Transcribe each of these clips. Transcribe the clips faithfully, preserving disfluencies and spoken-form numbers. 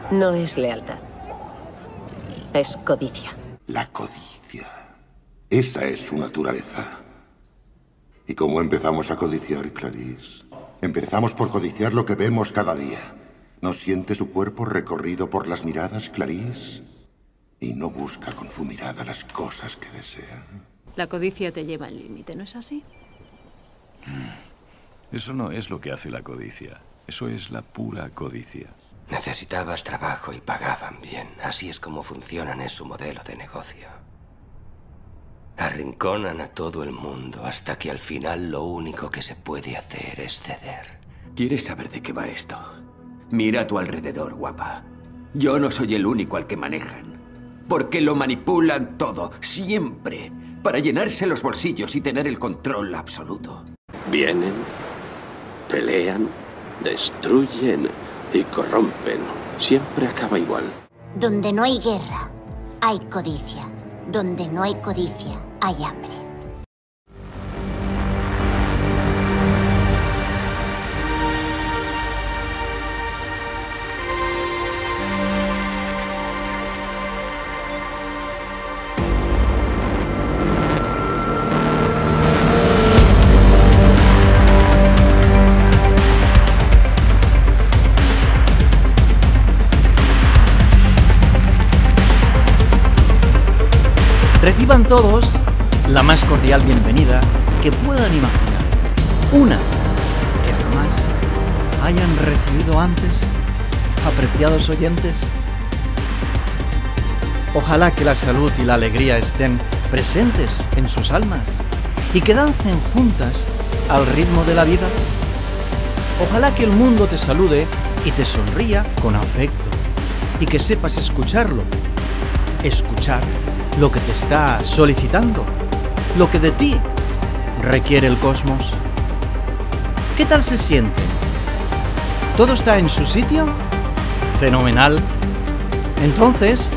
No es lealtad. Es codicia. La codicia. Esa es su naturaleza. ¿Y cómo empezamos a codiciar, Clarice? Empezamos por codiciar lo que vemos cada día. ¿No siente su cuerpo recorrido por las miradas, Clarice? Y no busca con su mirada las cosas que desea. La codicia te lleva al límite, ¿no es así? Eso no es lo que hace la codicia. Eso es la pura codicia. Necesitabas trabajo y pagaban bien. Así es como funcionan, es su modelo de negocio. Arrinconan a todo el mundo hasta que al final lo único que se puede hacer es ceder. ¿Quieres saber de qué va esto? Mira a tu alrededor, guapa. Yo no soy el único al que manejan. Porque lo manipulan todo, siempre, para llenarse los bolsillos y tener el control absoluto. Vienen, pelean, destruyen y corrompen. Siempre acaba igual. Donde no hay guerra, hay codicia. Donde no hay codicia, hay hambre. Reciban todos la más cordial bienvenida que puedan imaginar. Una que jamás hayan recibido antes, apreciados oyentes. Ojalá que la salud y la alegría estén presentes en sus almas y que dancen juntas al ritmo de la vida. Ojalá que el mundo te salude y te sonría con afecto y que sepas escucharlo. Escuchar lo que te está solicitando, lo que de ti requiere el cosmos. ¿Qué tal se siente? ¿Todo está en su sitio? Fenomenal. Entonces,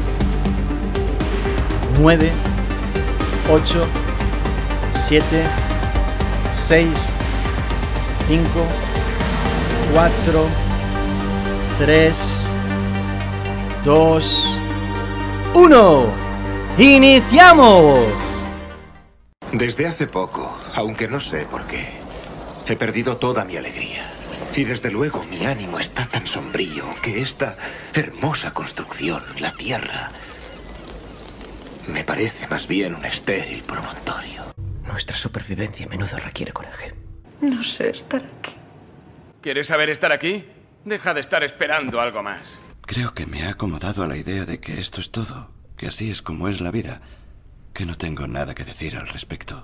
nueve, ocho, siete, seis, cinco, cuatro, tres, dos, uno. ¡Iniciamos! Desde hace poco, aunque no sé por qué, he perdido toda mi alegría. Y desde luego mi ánimo está tan sombrío que esta hermosa construcción, la Tierra, me parece más bien un estéril promontorio. Nuestra supervivencia a menudo requiere coraje. No sé estar aquí. ¿Quieres saber estar aquí? Deja de estar esperando algo más. Creo que me he acomodado a la idea de que esto es todo. Que así es como es la vida, que no tengo nada que decir al respecto.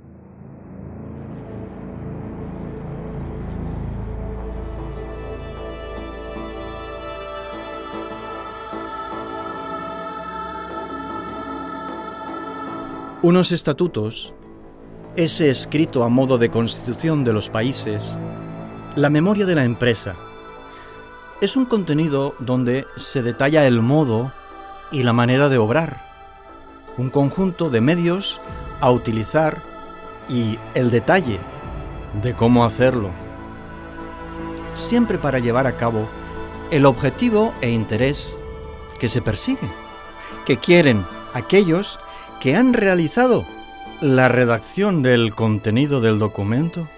Unos estatutos, ese escrito a modo de constitución de los países, la memoria de la empresa, es un contenido donde se detalla el modo y la manera de obrar, un conjunto de medios a utilizar y el detalle de cómo hacerlo, siempre para llevar a cabo el objetivo e interés que se persigue, que quieren aquellos que han realizado la redacción del contenido del documento.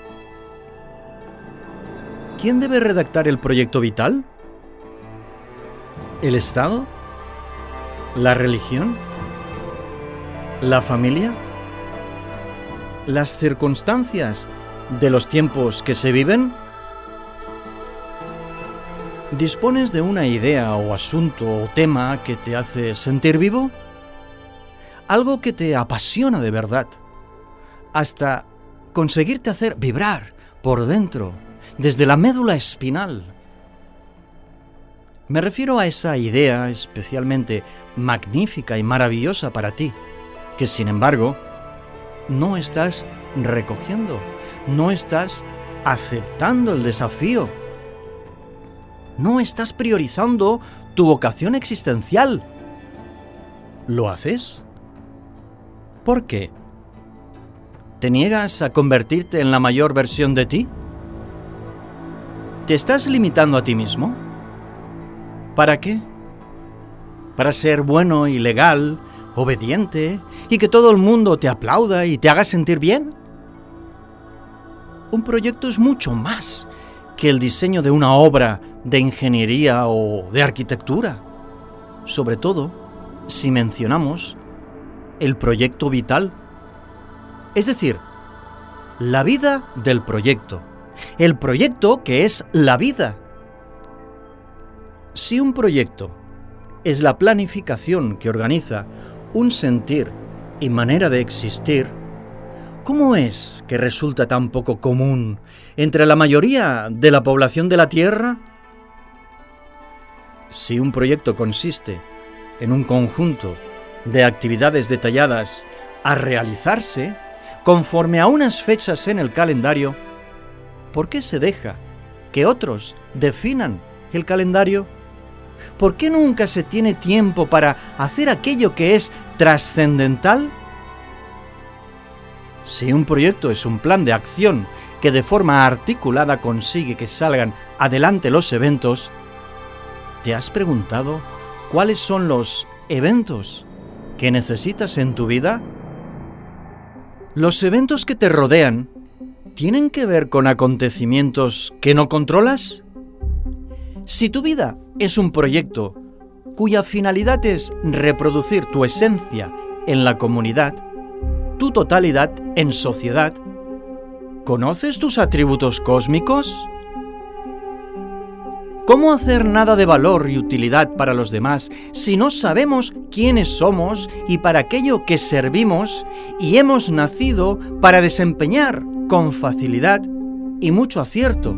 ¿Quién debe redactar el proyecto vital? ¿El Estado? ¿La religión? ¿La familia? ¿Las circunstancias de los tiempos que se viven? ¿Dispones de una idea o asunto o tema que te hace sentir vivo? Algo que te apasiona de verdad, hasta conseguirte hacer vibrar por dentro, desde la médula espinal. Me refiero a esa idea especialmente magnífica y maravillosa para ti, que sin embargo no estás recogiendo, no estás aceptando el desafío, no estás priorizando tu vocación existencial. ¿Lo haces? ¿Por qué? ¿Te niegas a convertirte en la mayor versión de ti? ¿Te estás limitando a ti mismo? ¿Para qué? ¿Para ser bueno y legal, obediente, y que todo el mundo te aplauda y te haga sentir bien? Un proyecto es mucho más que el diseño de una obra de ingeniería o de arquitectura. Sobre todo, si mencionamos el proyecto vital. Es decir, la vida del proyecto. El proyecto que es la vida. Si un proyecto es la planificación que organiza un sentir y manera de existir, ¿cómo es que resulta tan poco común entre la mayoría de la población de la Tierra? Si un proyecto consiste en un conjunto de actividades detalladas a realizarse conforme a unas fechas en el calendario, ¿por qué se deja que otros definan el calendario? ¿Por qué nunca se tiene tiempo para hacer aquello que es trascendental? Si un proyecto es un plan de acción que de forma articulada consigue que salgan adelante los eventos, ¿te has preguntado cuáles son los eventos que necesitas en tu vida? ¿Los eventos que te rodean tienen que ver con acontecimientos que no controlas? Si tu vida es un proyecto cuya finalidad es reproducir tu esencia en la comunidad, tu totalidad en sociedad, ¿conoces tus atributos cósmicos? ¿Cómo hacer nada de valor y utilidad para los demás si no sabemos quiénes somos y para aquello que servimos y hemos nacido para desempeñar con facilidad y mucho acierto?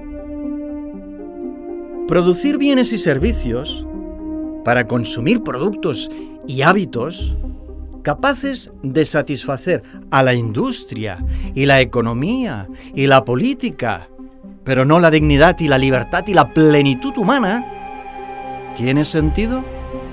Producir bienes y servicios para consumir productos y hábitos capaces de satisfacer a la industria y la economía y la política, pero no la dignidad y la libertad y la plenitud humana, ¿tiene sentido?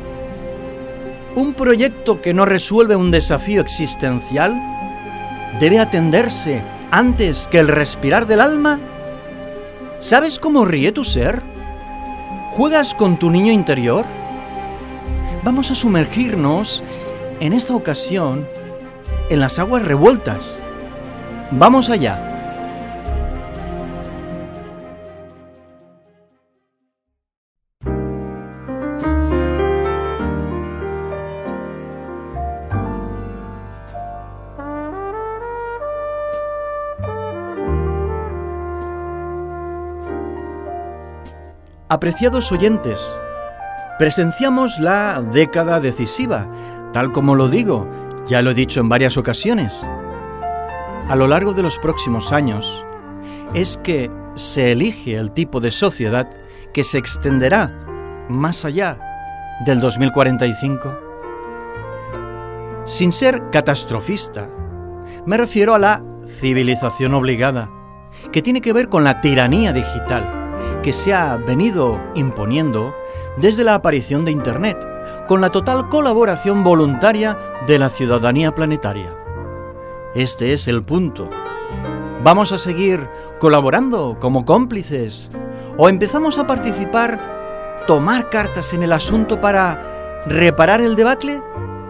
Un proyecto que no resuelve un desafío existencial debe atenderse antes que el respirar del alma. ¿Sabes cómo ríe tu ser? ¿Juegas con tu niño interior? Vamos a sumergirnos en esta ocasión en las aguas revueltas. Vamos allá. Apreciados oyentes, presenciamos la década decisiva, tal como lo digo, ya lo he dicho en varias ocasiones. A lo largo de los próximos años, es que se elige el tipo de sociedad que se extenderá más allá del dos mil cuarenta y cinco. Sin ser catastrofista, me refiero a la civilización obligada, que tiene que ver con la tiranía digital, que se ha venido imponiendo desde la aparición de Internet, con la total colaboración voluntaria de la ciudadanía planetaria. Este es el punto. ¿Vamos a seguir colaborando como cómplices? ¿O empezamos a participar, tomar cartas en el asunto para reparar el debacle?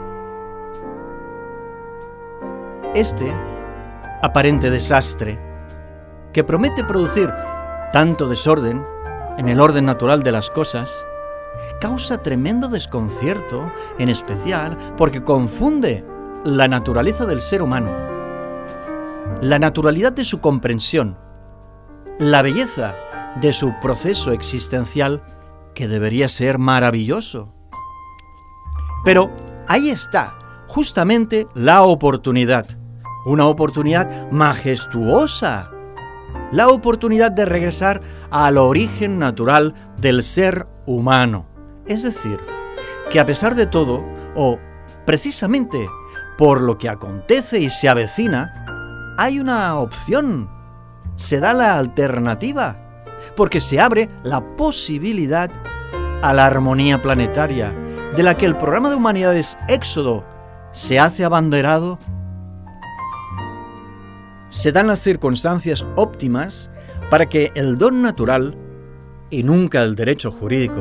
Este aparente desastre, que promete producir tanto desorden en el orden natural de las cosas, causa tremendo desconcierto, en especial porque confunde la naturaleza del ser humano, la naturalidad de su comprensión, la belleza de su proceso existencial, que debería ser maravilloso. Pero ahí está, justamente la oportunidad, una oportunidad majestuosa, la oportunidad de regresar al origen natural del ser humano. Es decir, que a pesar de todo, o precisamente por lo que acontece y se avecina, hay una opción, se da la alternativa, porque se abre la posibilidad a la armonía planetaria, de la que el programa de Humanidades Éxodo se hace abanderado. Se dan las circunstancias óptimas para que el don natural, y nunca el derecho jurídico,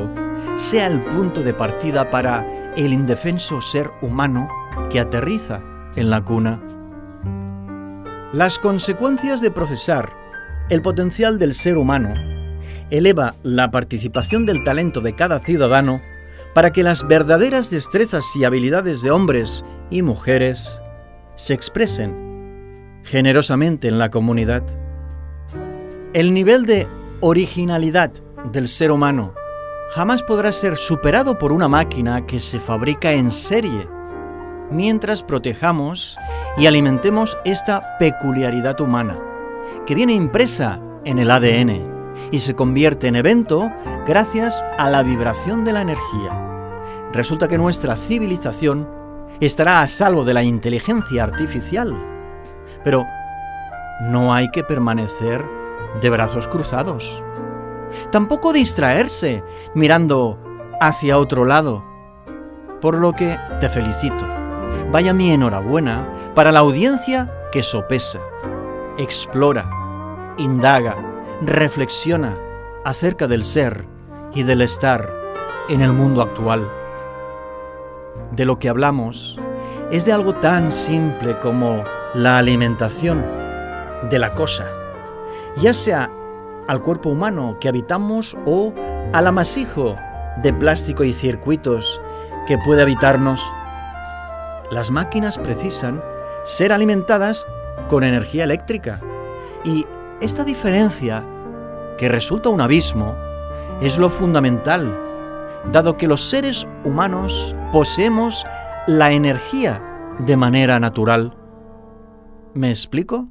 sea el punto de partida para el indefenso ser humano que aterriza en la cuna. Las consecuencias de procesar el potencial del ser humano eleva la participación del talento de cada ciudadano para que las verdaderas destrezas y habilidades de hombres y mujeres se expresen generosamente en la comunidad. El nivel de originalidad del ser humano jamás podrá ser superado por una máquina que se fabrica en serie, mientras protejamos y alimentemos esta peculiaridad humana, que viene impresa en el A D N y se convierte en evento gracias a la vibración de la energía. Resulta que nuestra civilización estará a salvo de la inteligencia artificial, pero no hay que permanecer de brazos cruzados. Tampoco distraerse mirando hacia otro lado, por lo que te felicito. Vaya mi enhorabuena para la audiencia que sopesa, explora, indaga, reflexiona acerca del ser y del estar en el mundo actual. De lo que hablamos es de algo tan simple como la alimentación de la cosa, ya sea al cuerpo humano que habitamos o al amasijo de plástico y circuitos que puede habitarnos. Las máquinas precisan ser alimentadas con energía eléctrica y esta diferencia, que resulta un abismo, es lo fundamental, dado que los seres humanos poseemos la energía de manera natural. ¿Me explico?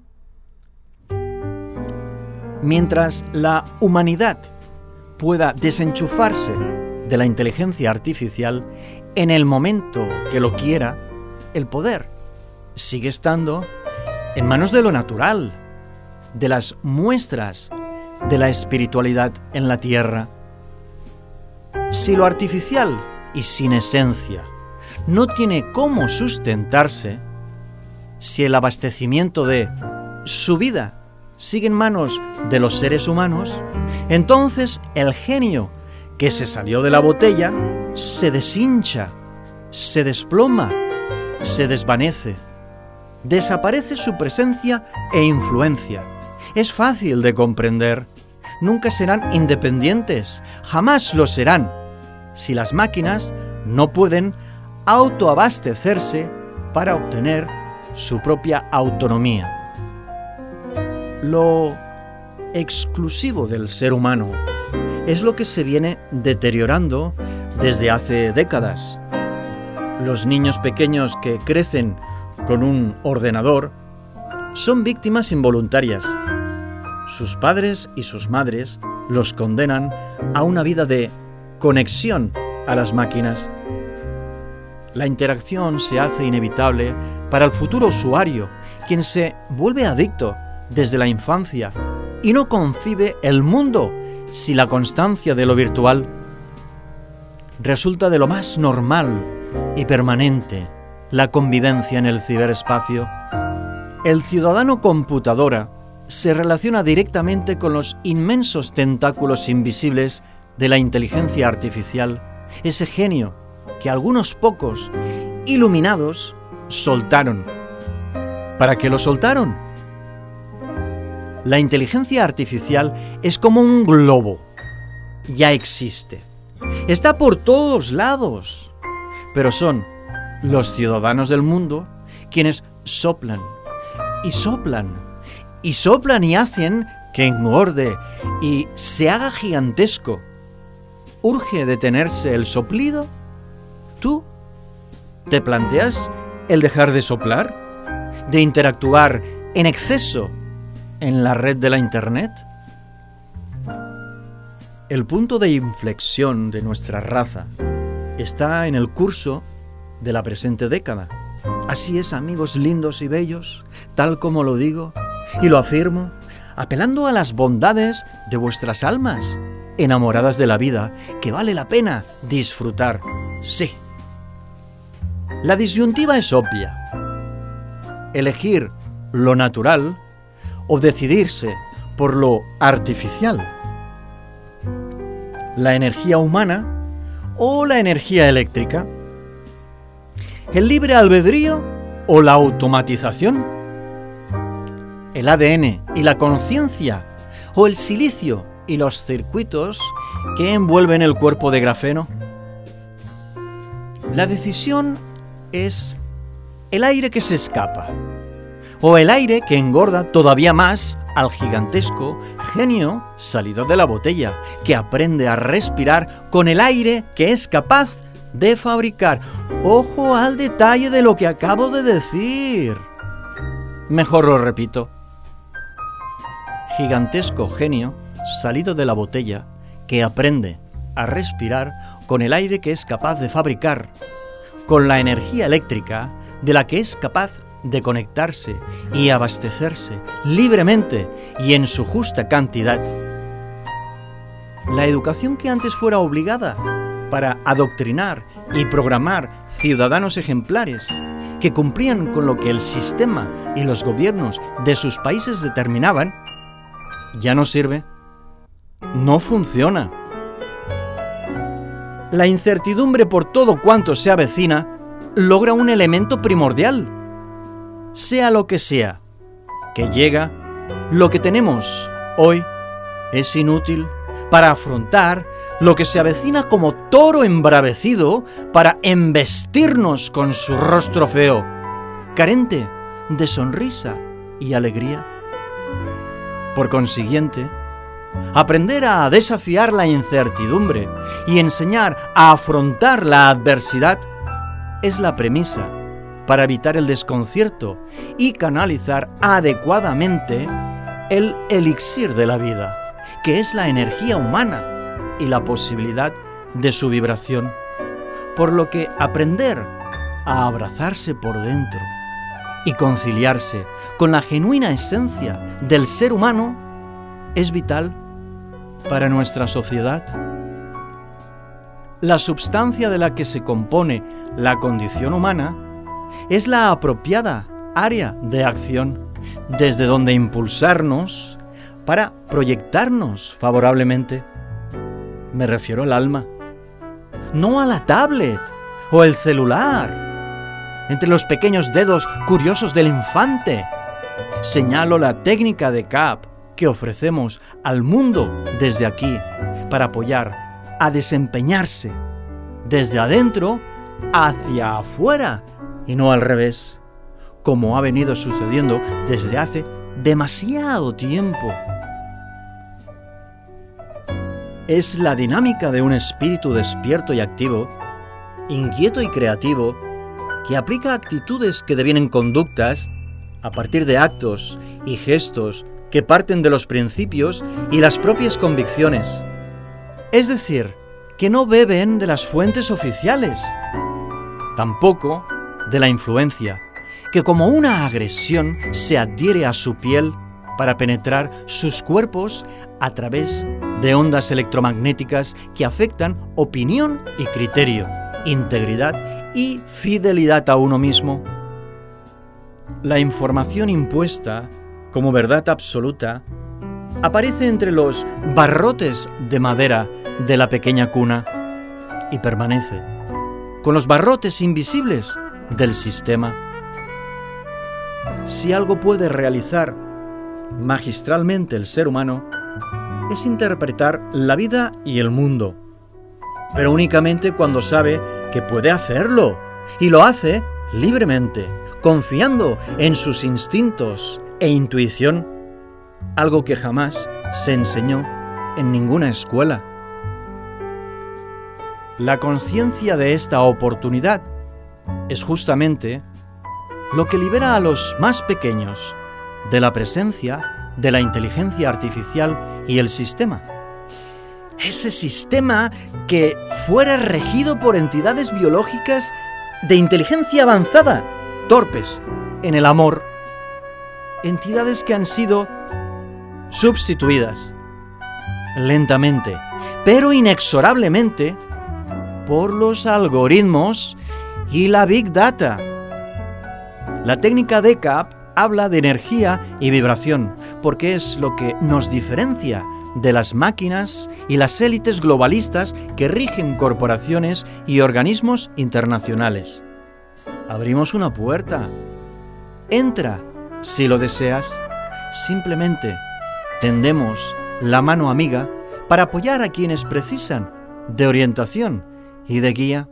Mientras la humanidad pueda desenchufarse de la inteligencia artificial en el momento que lo quiera, el poder sigue estando en manos de lo natural, de las muestras de la espiritualidad en la tierra. Si lo artificial y sin esencia no tiene cómo sustentarse, si el abastecimiento de su vida sigue en manos de los seres humanos, entonces el genio que se salió de la botella se deshincha, se desploma, se desvanece. Desaparece su presencia e influencia. Es fácil de comprender. Nunca serán independientes, jamás lo serán, si las máquinas no pueden autoabastecerse para obtener su propia autonomía. Lo exclusivo del ser humano es lo que se viene deteriorando desde hace décadas. Los niños pequeños que crecen con un ordenador son víctimas involuntarias. Sus padres y sus madres los condenan a una vida de conexión a las máquinas. La interacción se hace inevitable para el futuro usuario, quien se vuelve adicto desde la infancia y no concibe el mundo sin la constancia de lo virtual. Resulta de lo más normal y permanente la convivencia en el ciberespacio. El ciudadano computadora se relaciona directamente con los inmensos tentáculos invisibles de la inteligencia artificial, ese genio que algunos pocos iluminados soltaron. ¿Para qué lo soltaron? La inteligencia artificial es como un globo. Ya existe. Está por todos lados. Pero son los ciudadanos del mundo quienes soplan y soplan y soplan y hacen que engorde y se haga gigantesco. ¿Urge detenerse el soplido? ¿Tú te planteas el dejar de soplar? ¿De interactuar en exceso en la red de la Internet? El punto de inflexión de nuestra raza está en el curso de la presente década. Así es, amigos lindos y bellos, tal como lo digo y lo afirmo, apelando a las bondades de vuestras almas, enamoradas de la vida, que vale la pena disfrutar. Sí. La disyuntiva es obvia. Elegir lo natural o decidirse por lo artificial. La energía humana o la energía eléctrica? ¿El libre albedrío o la automatización? ¿El A D N y la conciencia o el silicio y los circuitos que envuelven el cuerpo de grafeno? La decisión es el aire que se escapa o el aire que engorda todavía más al gigantesco genio salido de la botella, que aprende a respirar con el aire que es capaz de fabricar. Ojo al detalle de lo que acabo de decir. Mejor lo repito. Gigantesco genio salido de la botella, que aprende a respirar con el aire que es capaz de fabricar, con la energía eléctrica de la que es capaz de conectarse y abastecerse libremente y en su justa cantidad. La educación que antes fuera obligada para adoctrinar y programar ciudadanos ejemplares que cumplían con lo que el sistema y los gobiernos de sus países determinaban, ya no sirve, no funciona. La incertidumbre por todo cuanto se avecina logra un elemento primordial. Sea lo que sea que llega, lo que tenemos hoy es inútil para afrontar lo que se avecina como toro embravecido para embestirnos con su rostro feo, carente de sonrisa y alegría. Por consiguiente, aprender a desafiar la incertidumbre y enseñar a afrontar la adversidad es la premisa para evitar el desconcierto y canalizar adecuadamente el elixir de la vida, que es la energía humana y la posibilidad de su vibración. Por lo que aprender a abrazarse por dentro y conciliarse con la genuina esencia del ser humano es vital para nuestra sociedad. La substancia de la que se compone la condición humana es la apropiada área de acción desde donde impulsarnos para proyectarnos favorablemente. Me refiero al alma, no a la tablet o el celular, entre los pequeños dedos curiosos del infante. Señalo la técnica de C A P que ofrecemos al mundo desde aquí para apoyar a desempeñarse desde adentro hacia afuera y no al revés, como ha venido sucediendo desde hace demasiado tiempo. Es la dinámica de un espíritu despierto y activo, inquieto y creativo, que aplica actitudes que devienen conductas a partir de actos y gestos que parten de los principios y las propias convicciones. Es decir, que no beben de las fuentes oficiales, tampoco de la influencia, que como una agresión se adhiere a su piel para penetrar sus cuerpos a través de ondas electromagnéticas que afectan opinión y criterio, integridad y fidelidad a uno mismo. La información impuesta como verdad absoluta aparece entre los barrotes de madera de la pequeña cuna y permanece con los barrotes invisibles del sistema. Si algo puede realizar magistralmente el ser humano, es interpretar la vida y el mundo, pero únicamente cuando sabe que puede hacerlo, y lo hace libremente, confiando en sus instintos e intuición, algo que jamás se enseñó en ninguna escuela. La conciencia de esta oportunidad es justamente lo que libera a los más pequeños de la presencia de la inteligencia artificial y el sistema. Ese sistema que fuera regido por entidades biológicas de inteligencia avanzada, torpes en el amor, entidades que han sido sustituidas lentamente, pero inexorablemente, por los algoritmos y la Big Data. La técnica de C A P habla de energía y vibración, porque es lo que nos diferencia de las máquinas y las élites globalistas que rigen corporaciones y organismos internacionales. Abrimos una puerta. Entra, si lo deseas. Simplemente tendemos la mano amiga para apoyar a quienes precisan de orientación y de guía.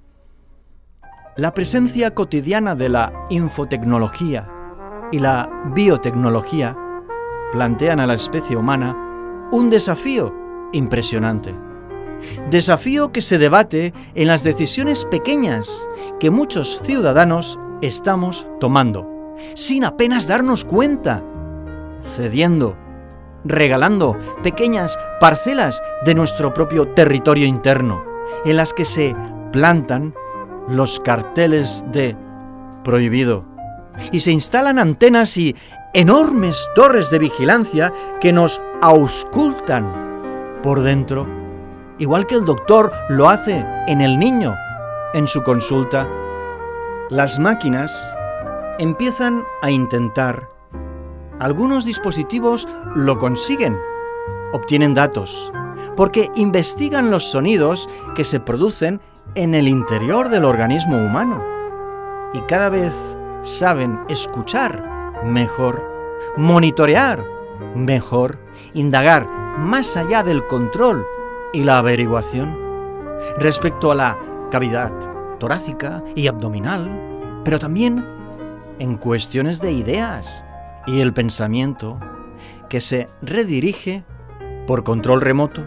La presencia cotidiana de la infotecnología y la biotecnología plantean a la especie humana un desafío impresionante. Desafío que se debate en las decisiones pequeñas que muchos ciudadanos estamos tomando, sin apenas darnos cuenta, cediendo, regalando pequeñas parcelas de nuestro propio territorio interno, en las que se plantan los carteles de prohibido y se instalan antenas y enormes torres de vigilancia que nos auscultan por dentro, igual que el doctor lo hace en el niño en su consulta. Las máquinas empiezan a intentar. Algunos dispositivos lo consiguen, obtienen datos, porque investigan los sonidos que se producen en el interior del organismo humano y cada vez saben escuchar mejor, monitorear mejor, indagar más allá del control y la averiguación respecto a la cavidad torácica y abdominal, pero también en cuestiones de ideas y el pensamiento que se redirige por control remoto.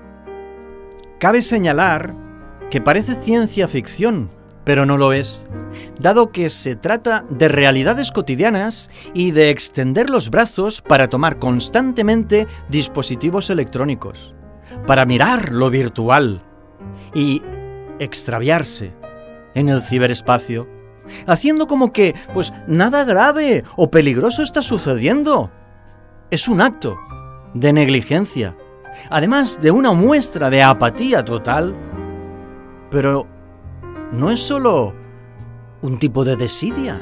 Cabe señalar que parece ciencia ficción, pero no lo es, dado que se trata de realidades cotidianas y de extender los brazos para tomar constantemente dispositivos electrónicos, para mirar lo virtual y extraviarse en el ciberespacio, haciendo como que, pues, nada grave o peligroso está sucediendo. Es un acto de negligencia, además de una muestra de apatía total. Pero no es solo un tipo de desidia.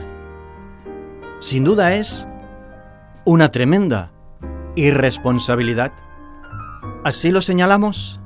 Sin duda es una tremenda irresponsabilidad. Así lo señalamos.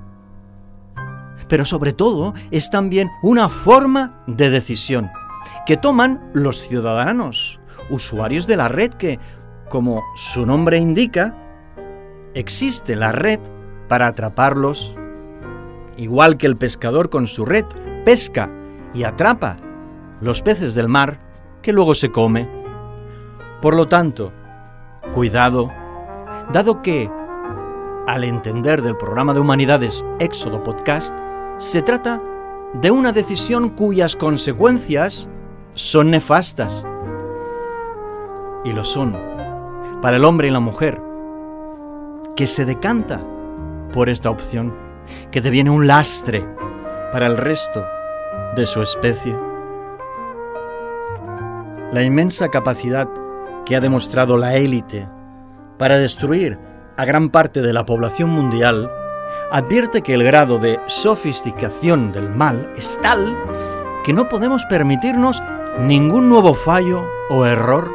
Pero sobre todo es también una forma de decisión que toman los ciudadanos, usuarios de la red que, como su nombre indica, existe la red para atraparlos. Igual que el pescador con su red pesca y atrapa los peces del mar que luego se come. Por lo tanto, cuidado, dado que, al entender del programa de Humanidades Éxodo Podcast, se trata de una decisión cuyas consecuencias son nefastas. Y lo son para el hombre y la mujer que se decanta por esta opción, que deviene un lastre para el resto de su especie. La inmensa capacidad que ha demostrado la élite para destruir a gran parte de la población mundial advierte que el grado de sofisticación del mal es tal que no podemos permitirnos ningún nuevo fallo o error.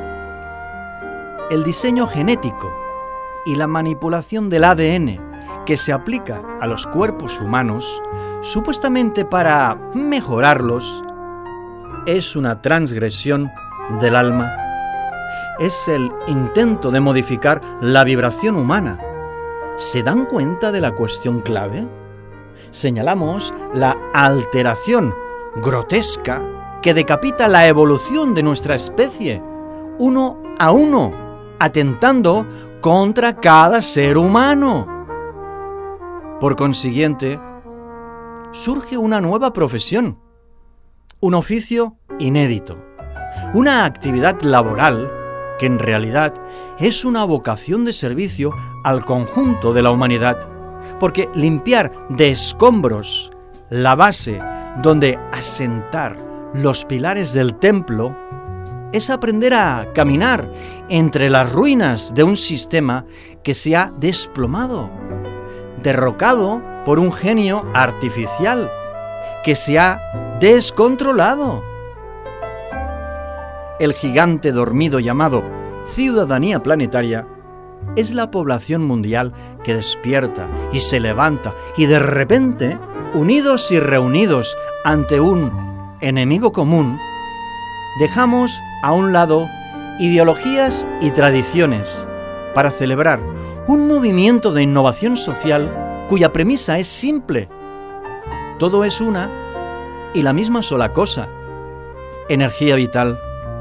El diseño genético y la manipulación del A D N que se aplica a los cuerpos humanos, supuestamente para mejorarlos, es una transgresión del alma. Es el intento de modificar la vibración humana. ¿Se dan cuenta de la cuestión clave? Señalamos la alteración grotesca que decapita la evolución de nuestra especie, uno a uno, atentando contra cada ser humano. Por consiguiente, surge una nueva profesión, un oficio inédito, una actividad laboral que en realidad es una vocación de servicio al conjunto de la humanidad, porque limpiar de escombros la base donde asentar los pilares del templo es aprender a caminar entre las ruinas de un sistema que se ha desplomado, derrocado por un genio artificial que se ha descontrolado. El gigante dormido llamado ciudadanía planetaria es la población mundial que despierta y se levanta y de repente, unidos y reunidos ante un enemigo común, dejamos a un lado ideologías y tradiciones para celebrar un movimiento de innovación social cuya premisa es simple. Todo es una y la misma sola cosa: energía vital.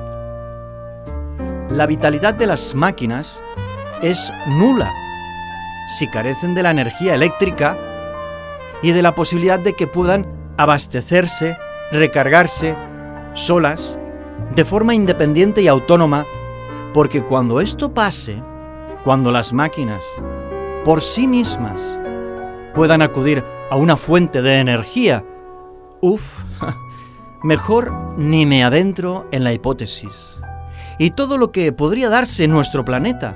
La vitalidad de las máquinas es nula si carecen de la energía eléctrica y de la posibilidad de que puedan abastecerse, recargarse solas, de forma independiente y autónoma, porque cuando esto pase, cuando las máquinas por sí mismas puedan acudir a una fuente de energía, uff, mejor ni me adentro en la hipótesis y todo lo que podría darse en nuestro planeta.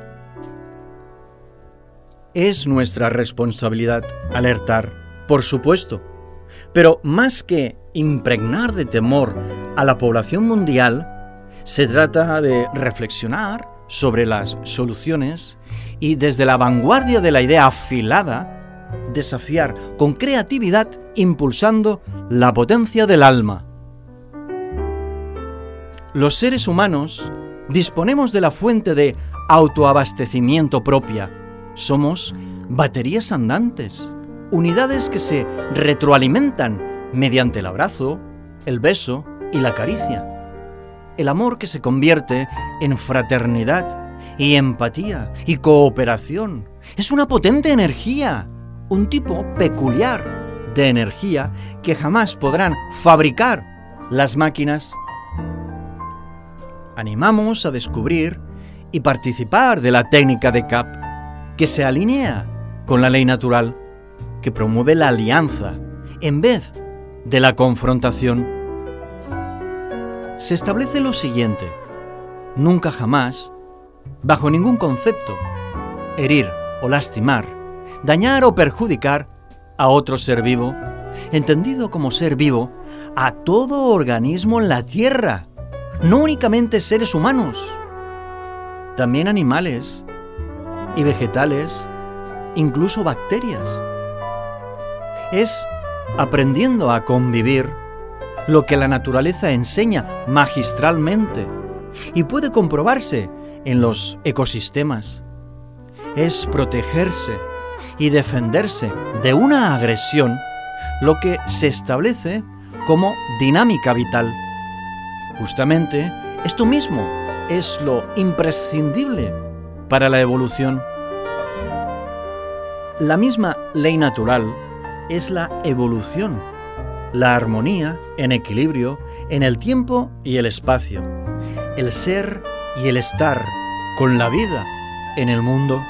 Es nuestra responsabilidad alertar, por supuesto, pero más que impregnar de temor a la población mundial, se trata de reflexionar sobre las soluciones y desde la vanguardia de la idea afilada, desafiar con creatividad impulsando la potencia del alma. Los seres humanos disponemos de la fuente de autoabastecimiento propia. Somos baterías andantes, unidades que se retroalimentan mediante el abrazo, el beso y la caricia. El amor que se convierte en fraternidad y empatía y cooperación. Es una potente energía, un tipo peculiar de energía que jamás podrán fabricar las máquinas. Animamos a descubrir y participar de la técnica de C A P, que se alinea con la ley natural, que promueve la alianza en vez de la confrontación. Se establece lo siguiente: nunca jamás, bajo ningún concepto, herir o lastimar, dañar o perjudicar a otro ser vivo, entendido como ser vivo a todo organismo en la Tierra, no únicamente seres humanos, también animales y vegetales, incluso bacterias. Es aprendiendo a convivir lo que la naturaleza enseña magistralmente y puede comprobarse en los ecosistemas. Es protegerse y defenderse de una agresión lo que se establece como dinámica vital. Justamente esto mismo es lo imprescindible para la evolución. La misma ley natural es la evolución, la armonía en equilibrio en el tiempo y el espacio, el ser y el estar con la vida en el mundo.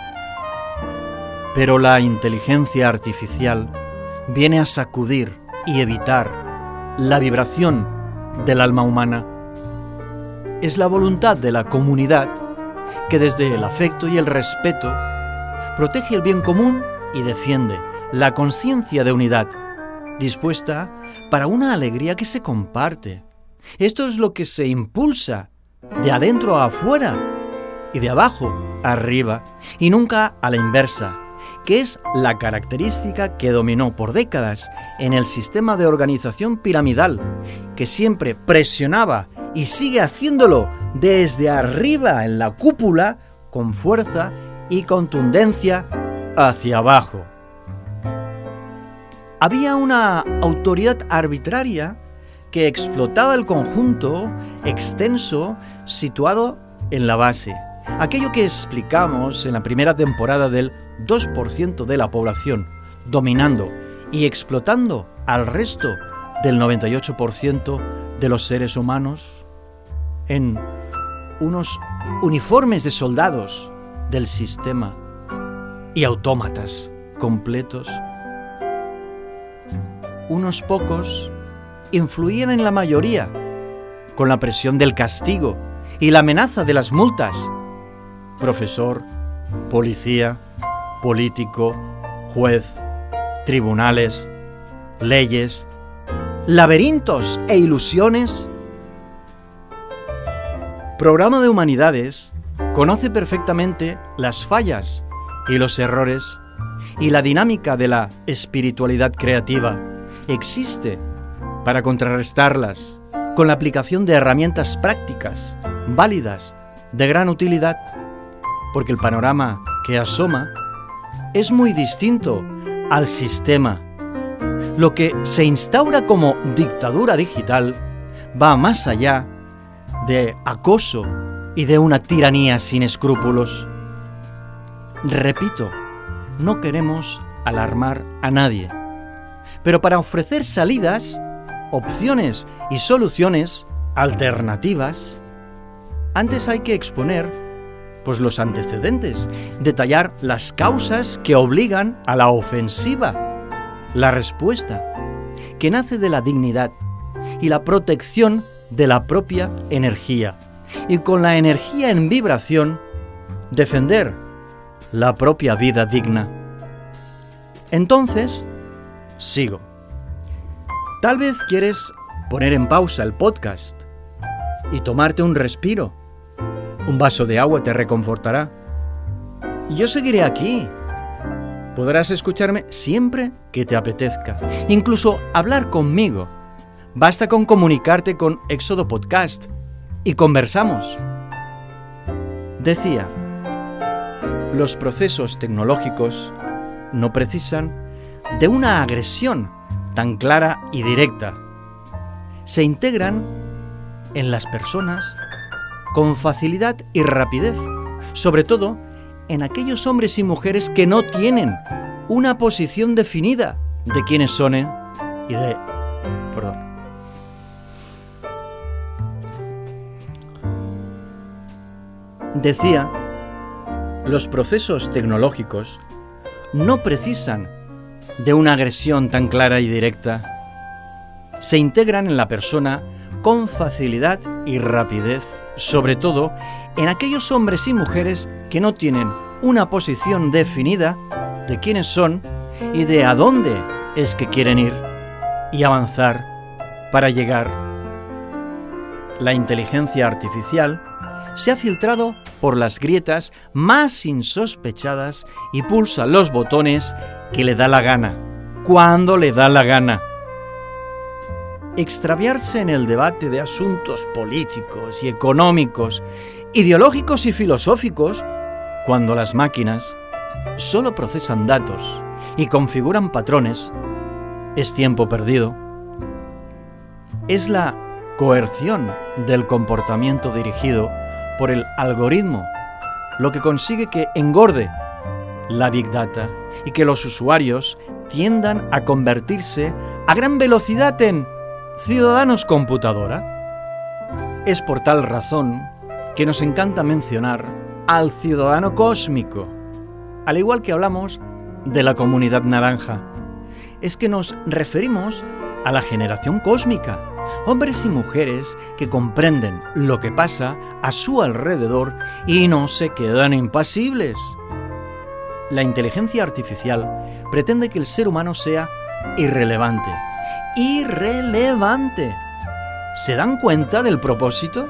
Pero la inteligencia artificial viene a sacudir y evitar la vibración del alma humana. Es la voluntad de la comunidad que desde el afecto y el respeto protege el bien común y defiende la conciencia de unidad, dispuesta para una alegría que se comparte. Esto es lo que se impulsa de adentro a afuera y de abajo a arriba, y nunca a la inversa, que es la característica que dominó por décadas en el sistema de organización piramidal, que siempre presionaba y sigue haciéndolo desde arriba en la cúpula con fuerza y contundencia hacia abajo. Había una autoridad arbitraria que explotaba el conjunto extenso situado en la base, aquello que explicamos en la primera temporada del dos por ciento de la población, dominando y explotando al resto del noventa y ocho por ciento de los seres humanos en unos uniformes de soldados del sistema y autómatas completos. Unos pocos influían en la mayoría con la presión del castigo y la amenaza de las multas. Profesor, policía, político, juez, tribunales, leyes, laberintos e ilusiones. Programa de Humanidades Conoce perfectamente las fallas y los errores y la dinámica de la espiritualidad creativa. Existe para contrarrestarlas con la aplicación de herramientas prácticas, válidas, de gran utilidad, porque el panorama que asoma es muy distinto al sistema. Lo que se instaura como dictadura digital va más allá de acoso y de una tiranía sin escrúpulos. Repito, no queremos alarmar a nadie, pero para ofrecer salidas, opciones y soluciones alternativas, antes hay que exponer pues los antecedentes, detallar las causas que obligan a la ofensiva, la respuesta, que nace de la dignidad y la protección de la propia energía, y con la energía en vibración, defender la propia vida digna. Entonces, sigo. Tal vez quieres poner en pausa el podcast y tomarte un respiro. Un vaso de agua te reconfortará. Y yo seguiré aquí. Podrás escucharme siempre que te apetezca, incluso hablar conmigo. Basta con comunicarte con Éxodo Podcast y conversamos. Decía, los procesos tecnológicos no precisan de una agresión tan clara y directa. Se integran en las personas con facilidad y rapidez, sobre todo en aquellos hombres y mujeres que no tienen una posición definida de quiénes son ¿eh? y de... Perdón. Decía, los procesos tecnológicos no precisan de una agresión tan clara y directa. Se integran en la persona con facilidad y rapidez, sobre todo en aquellos hombres y mujeres que no tienen una posición definida de quiénes son y de a dónde es que quieren ir y avanzar para llegar. La inteligencia artificial se ha filtrado por las grietas más insospechadas y pulsa los botones que le da la gana, cuando le da la gana. Extraviarse en el debate de asuntos políticos y económicos, ideológicos y filosóficos, cuando las máquinas solo procesan datos y configuran patrones, es tiempo perdido. Es la coerción del comportamiento dirigido por el algoritmo lo que consigue que engorde la Big Data y que los usuarios tiendan a convertirse a gran velocidad en ciudadanos computadora. Es por tal razón que nos encanta mencionar al ciudadano cósmico, al igual que hablamos de la comunidad naranja. Es que nos referimos a la generación cósmica, hombres y mujeres que comprenden lo que pasa a su alrededor y no se quedan impasibles. La inteligencia artificial pretende que el ser humano sea irrelevante. ¡Irrelevante! ¿Se dan cuenta del propósito?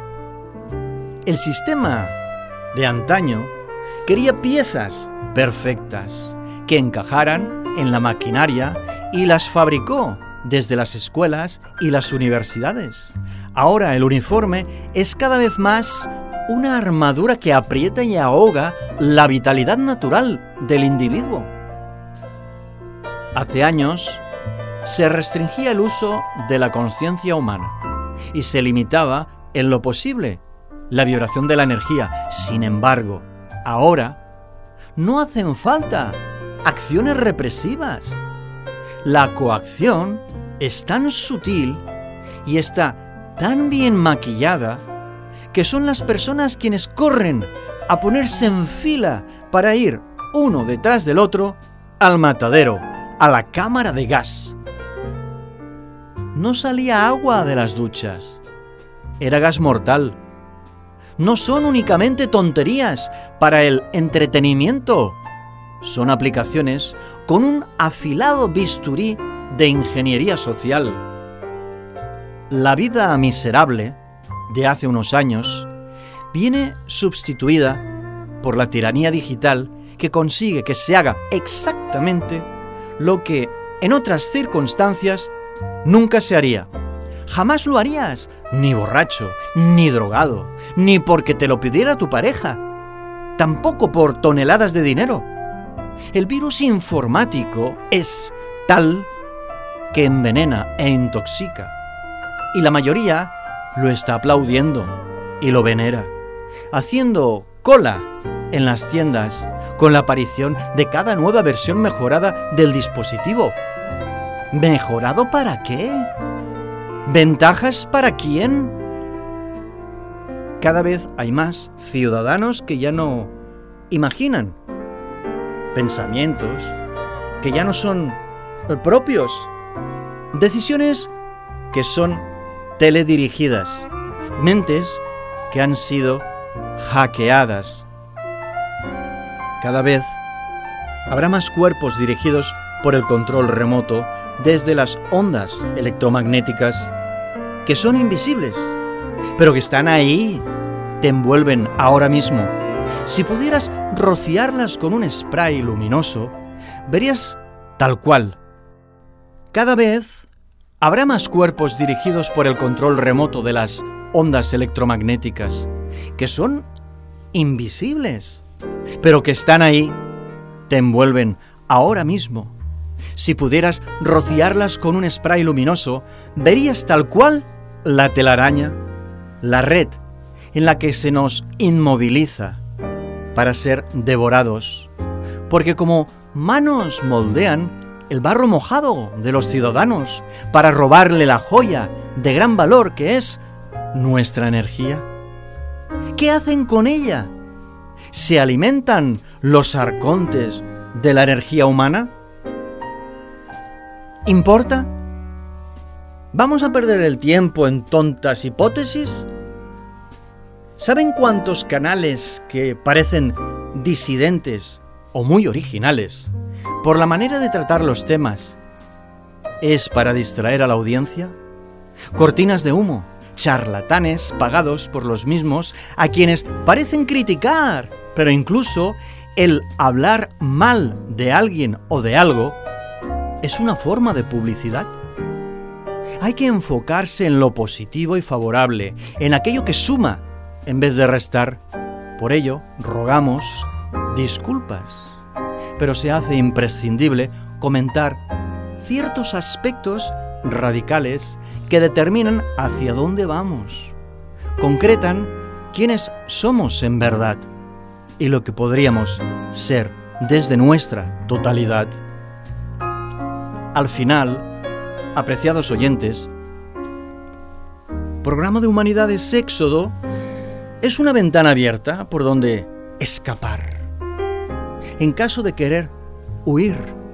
El sistema de antaño quería piezas perfectas que encajaran en la maquinaria y las fabricó desde las escuelas y las universidades. Ahora el uniforme es cada vez más una armadura que aprieta y ahoga la vitalidad natural del individuo. Hace años se restringía el uso de la conciencia humana y se limitaba en lo posible la vibración de la energía. Sin embargo, ahora no hacen falta acciones represivas. La coacción es tan sutil y está tan bien maquillada que son las personas quienes corren a ponerse en fila para ir uno detrás del otro al matadero, a la cámara de gas. No salía agua de las duchas, era gas mortal. No son únicamente tonterías para el entretenimiento, son aplicaciones con un afilado bisturí de ingeniería social. La vida miserable de hace unos años viene sustituida por la tiranía digital que consigue que se haga exactamente lo que en otras circunstancias nunca se haría. Jamás lo harías, ni borracho, ni drogado, ni porque te lo pidiera tu pareja, tampoco por toneladas de dinero. El virus informático es tal que envenena e intoxica, y la mayoría lo está aplaudiendo y lo venera, haciendo cola en las tiendas con la aparición de cada nueva versión mejorada del dispositivo. ¿Mejorado para qué? ¿Ventajas para quién? Cada vez hay más ciudadanos que ya no imaginan pensamientos que ya no son propios, decisiones que son teledirigidas, mentes que han sido hackeadas. Cada vez habrá más cuerpos dirigidos por el control remoto desde las ondas electromagnéticas que son invisibles, pero que están ahí, te envuelven ahora mismo. Si pudieras rociarlas con un spray luminoso, verías tal cual. Cada vez habrá más cuerpos dirigidos por el control remoto de las ondas electromagnéticas, que son invisibles, pero que están ahí, te envuelven ahora mismo. Si pudieras rociarlas con un spray luminoso, verías tal cual la telaraña, la red en la que se nos inmoviliza para ser devorados, porque como manos moldean el barro mojado de los ciudadanos para robarle la joya de gran valor que es nuestra energía. ¿Qué hacen con ella? ¿Se alimentan los arcontes de la energía humana? ¿Importa? ¿Vamos a perder el tiempo en tontas hipótesis? ¿Saben cuántos canales que parecen disidentes o muy originales por la manera de tratar los temas es para distraer a la audiencia? Cortinas de humo, charlatanes pagados por los mismos a quienes parecen criticar, pero incluso el hablar mal de alguien o de algo es una forma de publicidad. Hay que enfocarse en lo positivo y favorable, en aquello que suma en vez de restar. Por ello, rogamos disculpas, pero se hace imprescindible comentar ciertos aspectos radicales que determinan hacia dónde vamos, concretan quiénes somos en verdad y lo que podríamos ser desde nuestra totalidad. Al final, apreciados oyentes, Programa de Humanidades Éxodo es una ventana abierta por donde escapar, en caso de querer huir,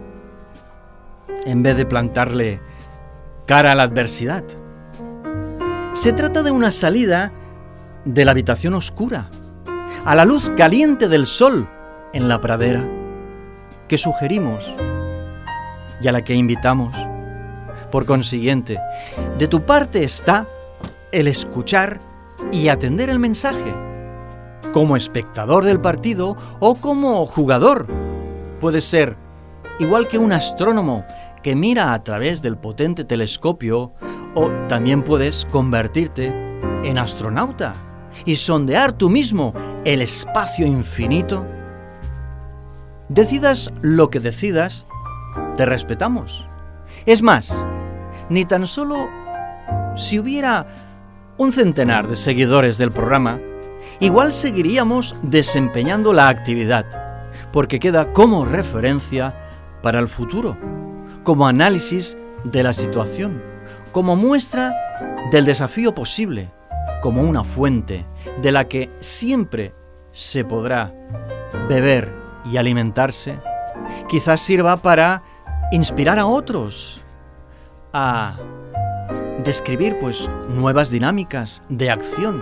en vez de plantarle cara a la adversidad. Se trata de una salida de la habitación oscura, a la luz caliente del sol en la pradera, que sugerimos y a la que invitamos. Por consiguiente, de tu parte está el escuchar y atender el mensaje. Como espectador del partido o como jugador, puedes ser igual que un astrónomo que mira a través del potente telescopio, o también puedes convertirte en astronauta y sondear tú mismo el espacio infinito. Decidas lo que decidas, te respetamos. Es más, ni tan solo si hubiera un centenar de seguidores del programa, igual seguiríamos desempeñando la actividad, porque queda como referencia para el futuro, como análisis de la situación, como muestra del desafío posible, como una fuente de la que siempre se podrá beber y alimentarse. Quizás sirva para inspirar a otros a describir pues nuevas dinámicas de acción.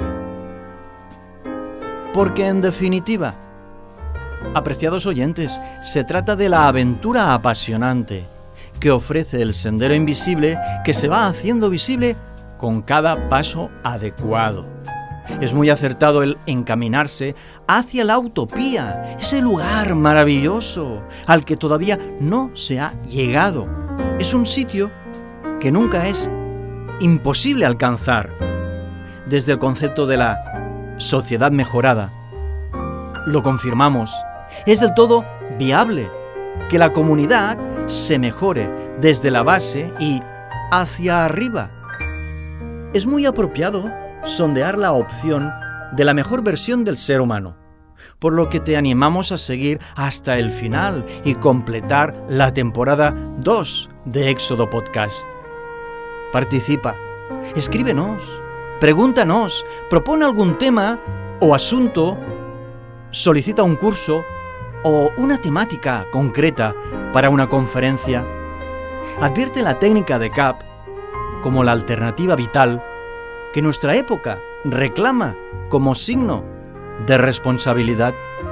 Porque en definitiva, apreciados oyentes, se trata de la aventura apasionante que ofrece el sendero invisible, que se va haciendo visible con cada paso adecuado. Es muy acertado el encaminarse hacia la utopía, ese lugar maravilloso al que todavía no se ha llegado. Es un sitio que nunca es imposible alcanzar. Desde el concepto de la sociedad mejorada, lo confirmamos. Es del todo viable que la comunidad se mejore desde la base y hacia arriba. Es muy apropiado sondear la opción de la mejor versión del ser humano, por lo que te animamos a seguir hasta el final y completar la temporada dos de Éxodo Podcast. Participa, escríbenos, pregúntanos, propone algún tema o asunto, solicita un curso o una temática concreta para una conferencia. Advierte la técnica de C A P como la alternativa vital que nuestra época reclama como signo de responsabilidad.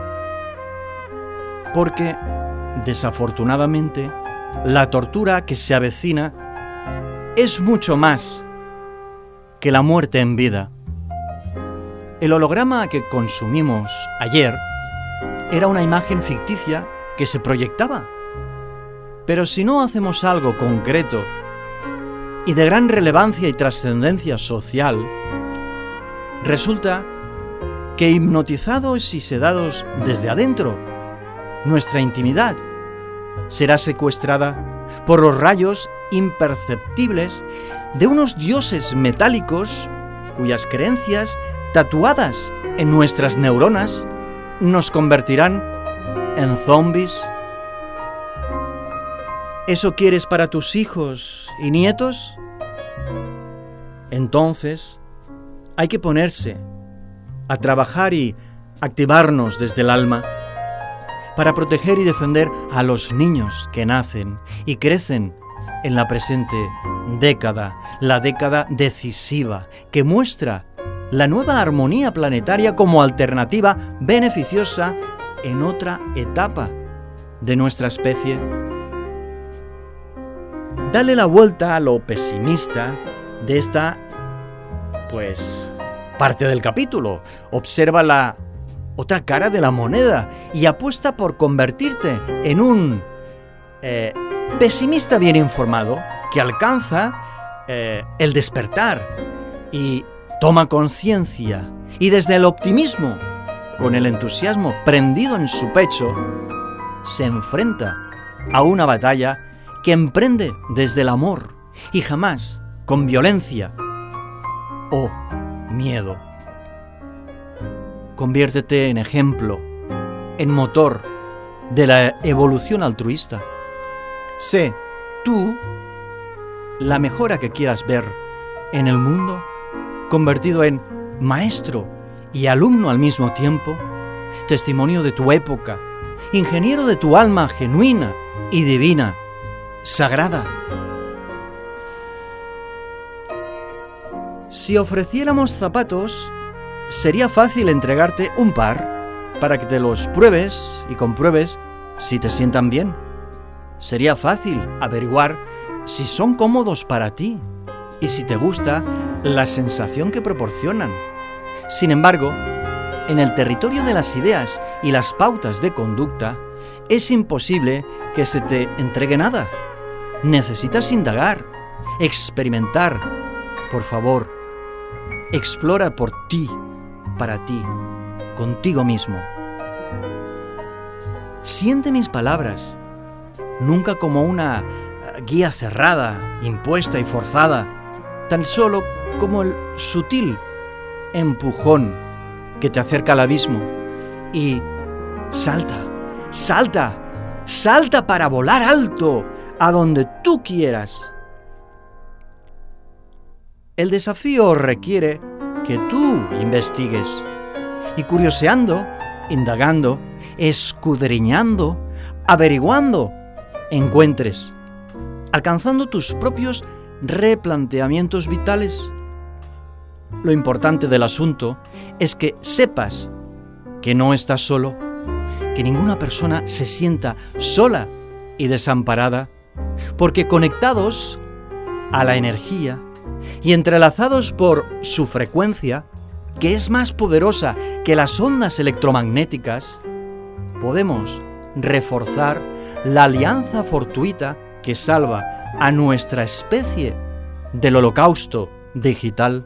Porque, desafortunadamente, la tortura que se avecina es mucho más que la muerte en vida. El holograma que consumimos ayer era una imagen ficticia que se proyectaba. Pero si no hacemos algo concreto y de gran relevancia y trascendencia social, resulta que hipnotizados y sedados desde adentro, nuestra intimidad será secuestrada por los rayos imperceptibles de unos dioses metálicos cuyas creencias, tatuadas en nuestras neuronas, nos convertirán en zombies. ¿Eso quieres para tus hijos y nietos? Entonces, hay que ponerse a trabajar y activarnos desde el alma para proteger y defender a los niños que nacen y crecen en la presente década, la década decisiva, que muestra la nueva armonía planetaria como alternativa beneficiosa en otra etapa de nuestra especie. Dale la vuelta a lo pesimista de esta, pues, parte del capítulo. Observa la otra cara de la moneda y apuesta por convertirte en un eh, pesimista bien informado que alcanza eh, el despertar y toma conciencia y desde el optimismo, con el entusiasmo prendido en su pecho, se enfrenta a una batalla que emprende desde el amor y jamás con violencia o miedo. Conviértete en ejemplo, en motor de la evolución altruista. Sé tú la mejora que quieras ver en el mundo, convertido en maestro y alumno al mismo tiempo, testimonio de tu época, ingeniero de tu alma genuina y divina, sagrada. Si ofreciéramos zapatos, sería fácil entregarte un par para que te los pruebes y compruebes si te sientan bien. Sería fácil averiguar si son cómodos para ti y si te gusta la sensación que proporcionan. Sin embargo, en el territorio de las ideas y las pautas de conducta, es imposible que se te entregue nada. Necesitas indagar, experimentar. Por favor, explora por ti, para ti, contigo mismo. Siente mis palabras, nunca como una guía cerrada, impuesta y forzada, tan solo como el sutil empujón que te acerca al abismo y salta, salta, salta para volar alto a donde tú quieras. El desafío requiere que tú investigues y curioseando, indagando, escudriñando, averiguando, encuentres, alcanzando tus propios replanteamientos vitales. Lo importante del asunto es que sepas que no estás solo, que ninguna persona se sienta sola y desamparada, porque conectados a la energía y entrelazados por su frecuencia, que es más poderosa que las ondas electromagnéticas, podemos reforzar la alianza fortuita que salva a nuestra especie del holocausto digital.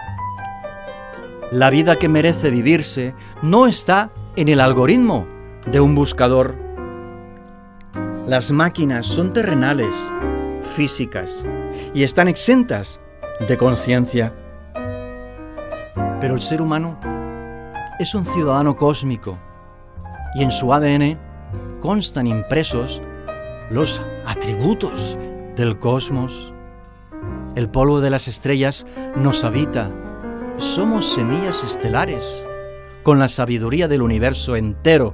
La vida que merece vivirse no está en el algoritmo de un buscador. Las máquinas son terrenales, físicas, y están exentas de conciencia. Pero el ser humano es un ciudadano cósmico, y en su A D N constan impresos los atributos del cosmos. El polvo de las estrellas nos habita. Somos semillas estelares, con la sabiduría del universo entero.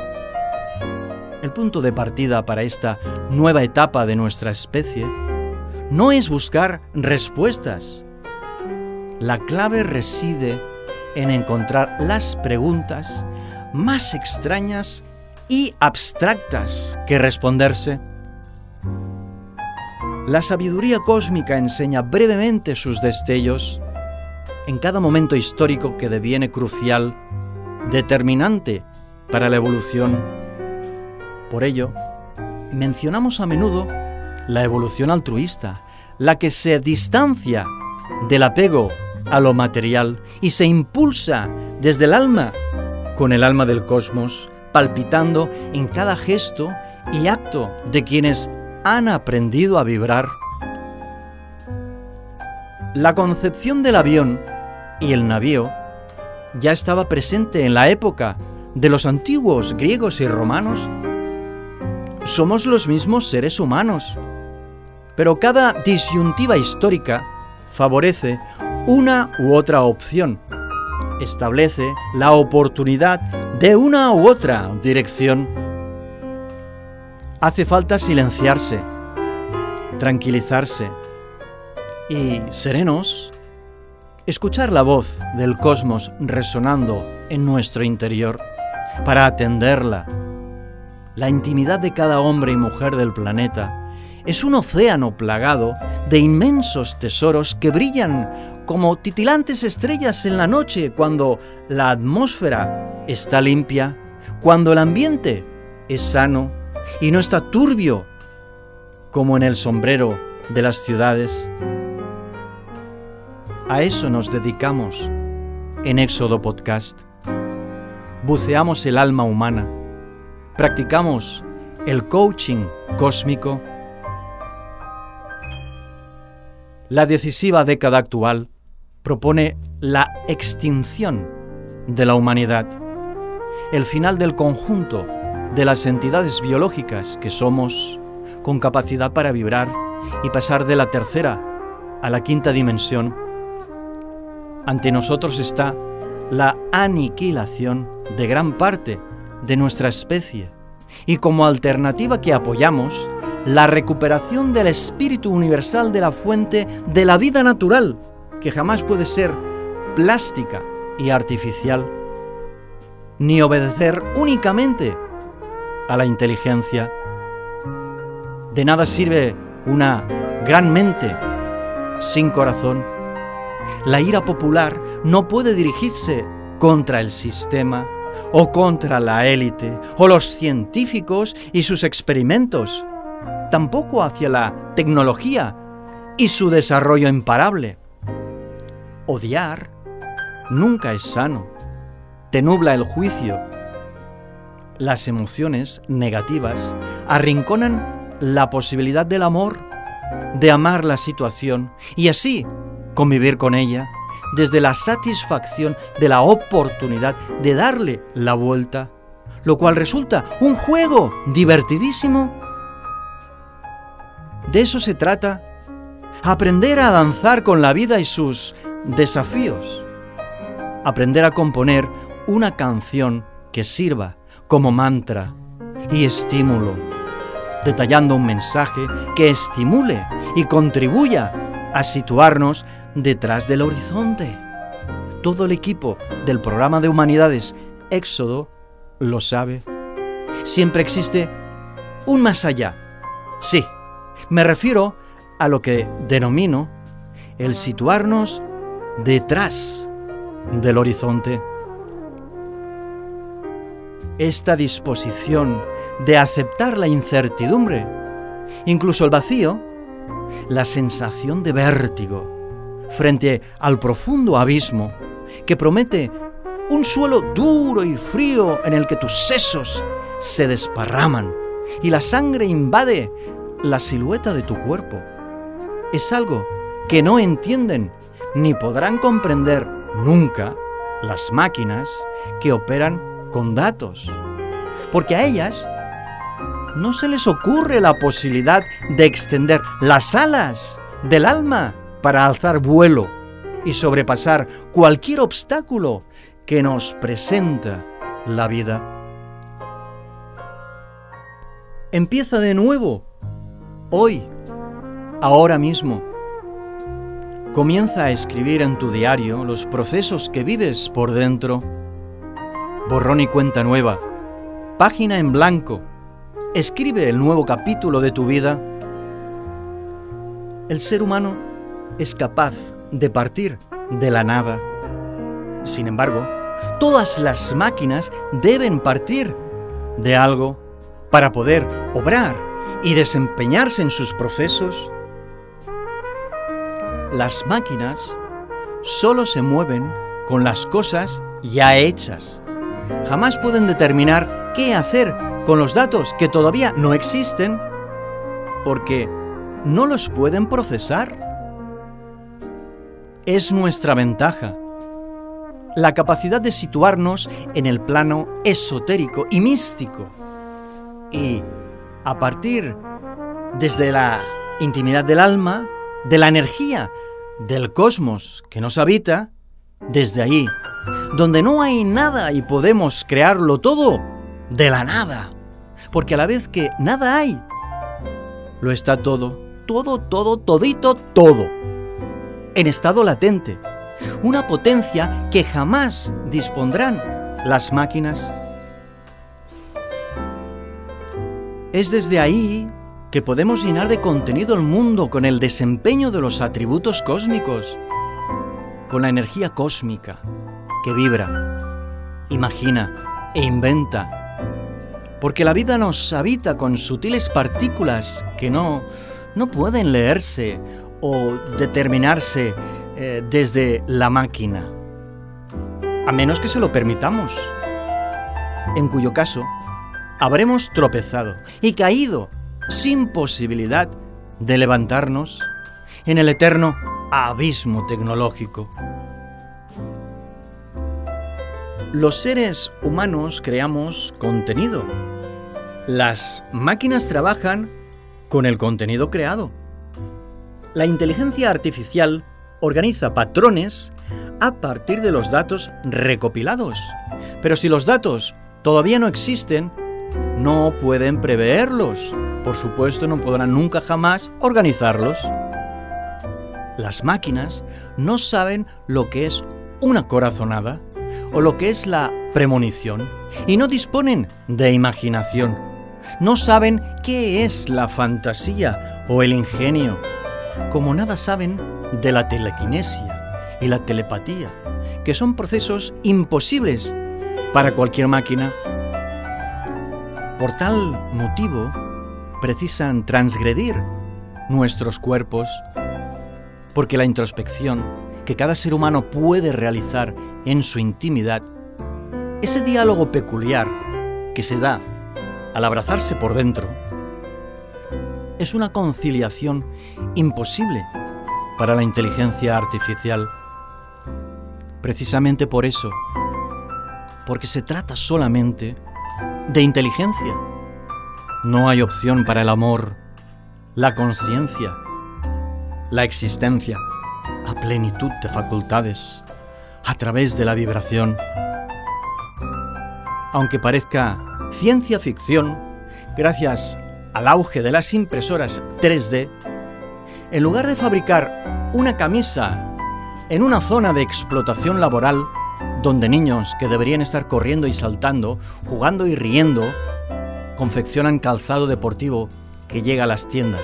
El punto de partida para esta nueva etapa de nuestra especie no es buscar respuestas. La clave reside en encontrar las preguntas más extrañas y abstractas que responderse. La sabiduría cósmica enseña brevemente sus destellos en cada momento histórico que deviene crucial, determinante para la evolución. Por ello, mencionamos a menudo la evolución altruista, la que se distancia del apego a lo material y se impulsa desde el alma, con el alma del cosmos, palpitando en cada gesto y acto de quienes han aprendido a vibrar. La concepción del avión y el navío ya estaba presente en la época de los antiguos griegos y romanos. Somos los mismos seres humanos, pero cada disyuntiva histórica favorece una u otra opción, establece la oportunidad de una u otra dirección. Hace falta silenciarse, tranquilizarse y, serenos, escuchar la voz del cosmos resonando en nuestro interior para atenderla. La intimidad de cada hombre y mujer del planeta es un océano plagado de inmensos tesoros que brillan como titilantes estrellas en la noche cuando la atmósfera está limpia, cuando el ambiente es sano y no está turbio como en el sombrero de las ciudades. A eso nos dedicamos en Éxodo Podcast. Buceamos el alma humana, practicamos el coaching cósmico. La decisiva década actual propone la extinción de la humanidad, el final del conjunto de las entidades biológicas que somos, con capacidad para vibrar y pasar de la tercera a la quinta dimensión. Ante nosotros está la aniquilación de gran parte de nuestra especie y, como alternativa que apoyamos, la recuperación del espíritu universal de la fuente de la vida natural, que jamás puede ser plástica y artificial, ni obedecer únicamente a la inteligencia. De nada sirve una gran mente sin corazón. La ira popular no puede dirigirse contra el sistema o contra la élite o los científicos y sus experimentos, tampoco hacia la tecnología y su desarrollo imparable. Odiar nunca es sano, te nubla el juicio. Las emociones negativas arrinconan la posibilidad del amor, de amar la situación y así convivir con ella desde la satisfacción de la oportunidad de darle la vuelta, lo cual resulta un juego divertidísimo. De eso se trata, aprender a danzar con la vida y sus desafíos, aprender a componer una canción que sirva como mantra y estímulo, detallando un mensaje que estimule y contribuya a situarnos detrás del horizonte. Todo el equipo del programa de Humanidades Éxodo lo sabe. Siempre existe un más allá. Sí, me refiero a lo que denomino el situarnos detrás del horizonte. Esta disposición de aceptar la incertidumbre, incluso el vacío, la sensación de vértigo frente al profundo abismo que promete un suelo duro y frío en el que tus sesos se desparraman y la sangre invade la silueta de tu cuerpo. Es algo que no entienden ni podrán comprender nunca las máquinas que operan con datos, porque a ellas no se les ocurre la posibilidad de extender las alas del alma para alzar vuelo y sobrepasar cualquier obstáculo que nos presenta la vida. Empieza de nuevo, hoy, ahora mismo. Comienza a escribir en tu diario los procesos que vives por dentro. Borrón y cuenta nueva, página en blanco. Escribe el nuevo capítulo de tu vida. El ser humano es capaz de partir de la nada. Sin embargo, todas las máquinas deben partir de algo para poder obrar y desempeñarse en sus procesos. Las máquinas solo se mueven con las cosas ya hechas. Jamás pueden determinar qué hacer con los datos que todavía no existen porque no los pueden procesar. Es nuestra ventaja, la capacidad de situarnos en el plano esotérico y místico y a partir desde la intimidad del alma, de la energía del cosmos que nos habita, desde ahí, donde no hay nada y podemos crearlo todo de la nada, porque a la vez que nada hay, lo está todo, todo, todo, todito, todo, en estado latente, una potencia que jamás dispondrán las máquinas. Es desde ahí que podemos llenar de contenido el mundo con el desempeño de los atributos cósmicos, con la energía cósmica que vibra, imagina e inventa, porque la vida nos habita con sutiles partículas que no, no pueden leerse o determinarse eh, desde la máquina, a menos que se lo permitamos, en cuyo caso habremos tropezado y caído sin posibilidad de levantarnos en el eterno abismo tecnológico. Los seres humanos creamos contenido. Las máquinas trabajan con el contenido creado. La inteligencia artificial organiza patrones a partir de los datos recopilados. Pero si los datos todavía no existen, no pueden preverlos. Por supuesto, no podrán nunca jamás organizarlos. Las máquinas no saben lo que es una corazonada o lo que es la premonición y no disponen de imaginación. No saben qué es la fantasía o el ingenio, como nada saben de la telequinesia y la telepatía, que son procesos imposibles para cualquier máquina. Por tal motivo, precisan transgredir nuestros cuerpos, porque la introspección que cada ser humano puede realizar en su intimidad, ese diálogo peculiar que se da al abrazarse por dentro, es una conciliación imposible para la inteligencia artificial. Precisamente por eso, porque se trata solamente de inteligencia. No hay opción para el amor, la conciencia, la existencia a plenitud de facultades a través de la vibración. Aunque parezca ciencia ficción, gracias al auge de las impresoras tres D, en lugar de fabricar una camisa en una zona de explotación laboral, donde niños que deberían estar corriendo y saltando, jugando y riendo, confeccionan calzado deportivo que llega a las tiendas.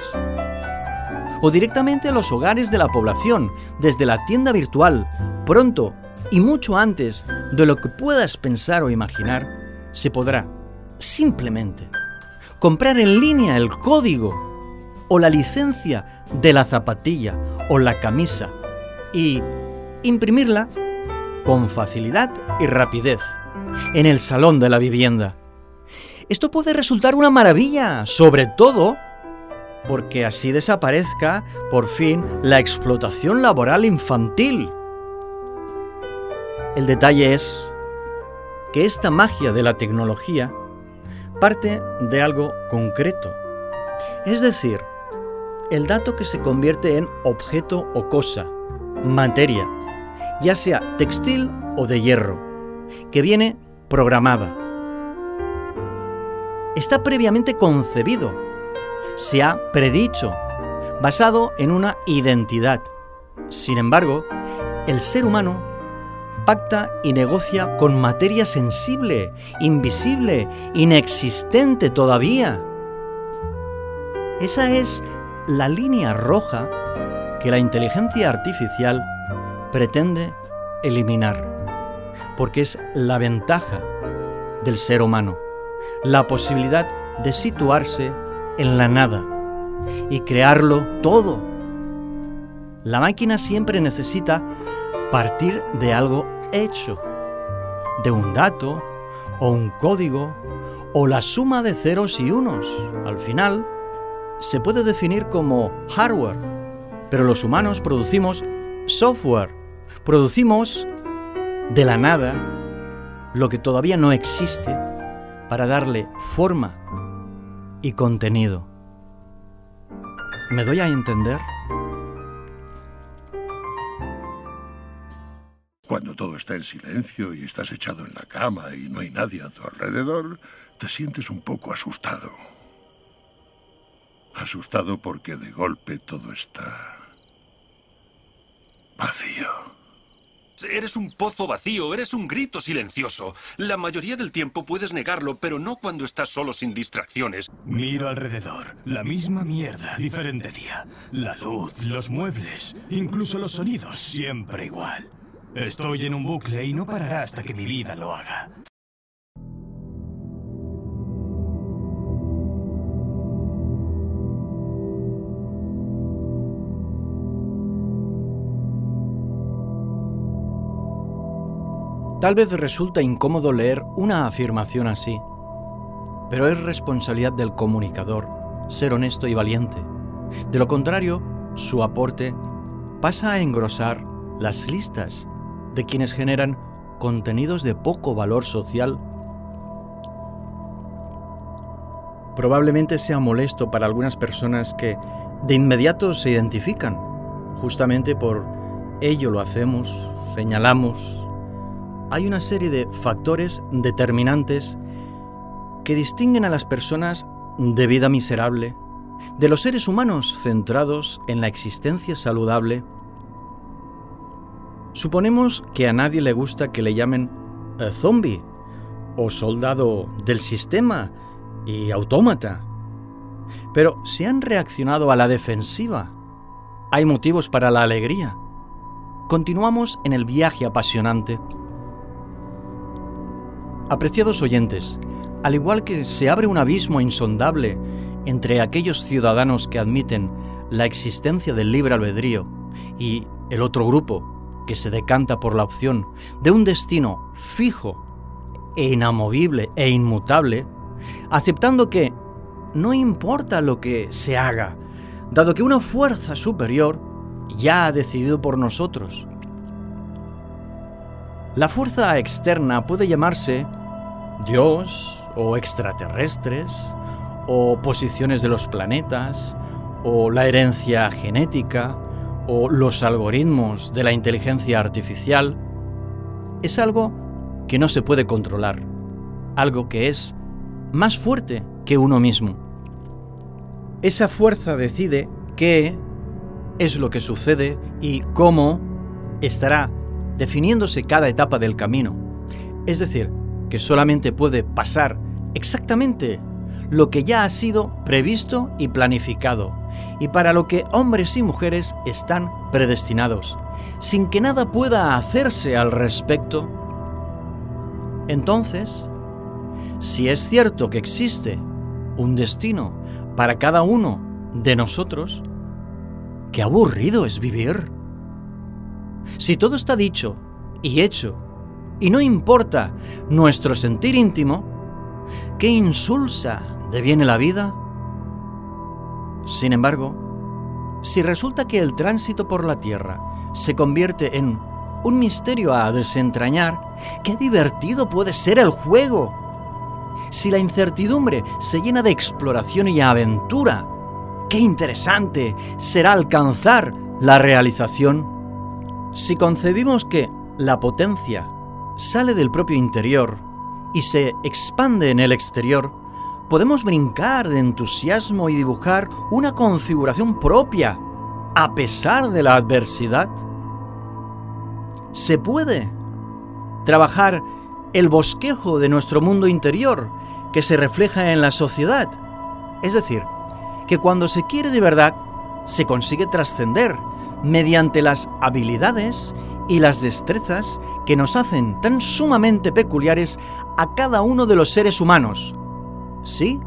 O directamente a los hogares de la población, desde la tienda virtual, pronto Y mucho antes de lo que puedas pensar o imaginar, se podrá simplemente comprar en línea el código o la licencia de la zapatilla o la camisa y imprimirla con facilidad y rapidez en el salón de la vivienda. Esto puede resultar una maravilla, sobre todo porque así desaparezca por fin la explotación laboral infantil. El detalle es que esta magia de la tecnología parte de algo concreto, es decir, el dato que se convierte en objeto o cosa, materia, ya sea textil o de hierro, que viene programada. Está previamente concebido, se ha predicho, basado en una identidad. Sin embargo, el ser humano pacta y negocia con materia sensible, invisible, inexistente todavía. Esa es la línea roja que la inteligencia artificial pretende eliminar, porque es la ventaja del ser humano, la posibilidad de situarse en la nada y crearlo todo. La máquina siempre necesita partir de algo hecho, de un dato o un código o la suma de ceros y unos. Al final se puede definir como hardware, pero los humanos producimos software, producimos de la nada lo que todavía no existe para darle forma y contenido. ¿Me doy a entender? Cuando todo está en silencio y estás echado en la cama y no hay nadie a tu alrededor, te sientes un poco asustado. Asustado porque de golpe todo está vacío. Eres un pozo vacío, eres un grito silencioso. La mayoría del tiempo puedes negarlo, pero no cuando estás solo sin distracciones. Miro alrededor, la misma mierda, diferente día. La luz, los muebles, incluso los sonidos, siempre igual. Estoy en un bucle y no parará hasta que mi vida lo haga. Tal vez resulta incómodo leer una afirmación así, pero es responsabilidad del comunicador ser honesto y valiente. De lo contrario, su aporte pasa a engrosar las listas de quienes generan contenidos de poco valor social. Probablemente sea molesto para algunas personas que de inmediato se identifican. Justamente por ello lo hacemos, señalamos. Hay una serie de factores determinantes que distinguen a las personas de vida miserable de los seres humanos centrados en la existencia saludable. Suponemos que a nadie le gusta que le llamen eh, zombie o soldado del sistema y autómata, pero si han reaccionado a la defensiva, hay motivos para la alegría. Continuamos en el viaje apasionante. Apreciados oyentes, al igual que se abre un abismo insondable entre aquellos ciudadanos que admiten la existencia del libre albedrío y el otro grupo que se decanta por la opción de un destino fijo e inamovible e inmutable, aceptando que no importa lo que se haga, dado que una fuerza superior ya ha decidido por nosotros. La fuerza externa puede llamarse Dios o extraterrestres o posiciones de los planetas o la herencia genética o los algoritmos de la inteligencia artificial. Es algo que no se puede controlar, algo que es más fuerte que uno mismo. Esa fuerza decide qué es lo que sucede y cómo estará definiéndose cada etapa del camino. Es decir, que solamente puede pasar exactamente lo que ya ha sido previsto y planificado, y para lo que hombres y mujeres están predestinados, sin que nada pueda hacerse al respecto. Entonces, si es cierto que existe un destino para cada uno de nosotros, qué aburrido es vivir. Si todo está dicho y hecho, y no importa nuestro sentir íntimo, ¿qué insulsa deviene la vida? Sin embargo, si resulta que el tránsito por la tierra se convierte en un misterio a desentrañar, qué divertido puede ser el juego. Si la incertidumbre se llena de exploración y aventura, qué interesante será alcanzar la realización. Si concebimos que la potencia sale del propio interior y se expande en el exterior, podemos brincar de entusiasmo y dibujar una configuración propia, a pesar de la adversidad. Se puede trabajar el bosquejo de nuestro mundo interior que se refleja en la sociedad. Es decir, que cuando se quiere de verdad, se consigue trascender mediante las habilidades y las destrezas que nos hacen tan sumamente peculiares a cada uno de los seres humanos. ¿Sí?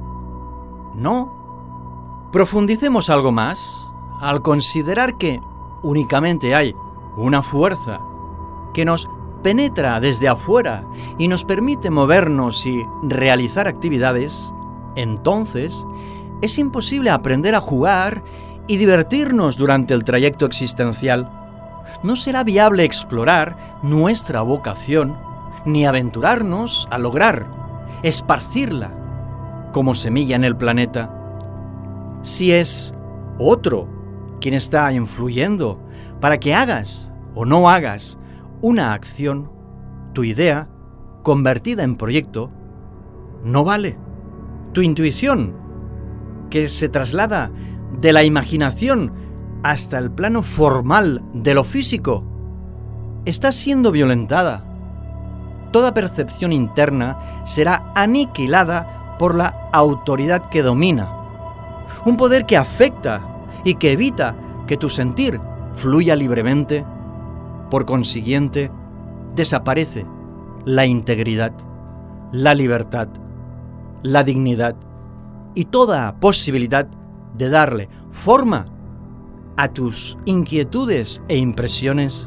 ¿No? Profundicemos algo más al considerar que únicamente hay una fuerza que nos penetra desde afuera y nos permite movernos y realizar actividades. Entonces, es imposible aprender a jugar y divertirnos durante el trayecto existencial. No será viable explorar nuestra vocación ni aventurarnos a lograr esparcirla como semilla en el planeta. Si es otro quien está influyendo para que hagas o no hagas una acción, tu idea, convertida en proyecto, no vale. Tu intuición, que se traslada de la imaginación hasta el plano formal de lo físico, está siendo violentada. Toda percepción interna será aniquilada por la autoridad que domina, un poder que afecta y que evita que tu sentir fluya libremente. Por consiguiente, desaparece la integridad, la libertad, la dignidad y toda posibilidad de darle forma a tus inquietudes e impresiones.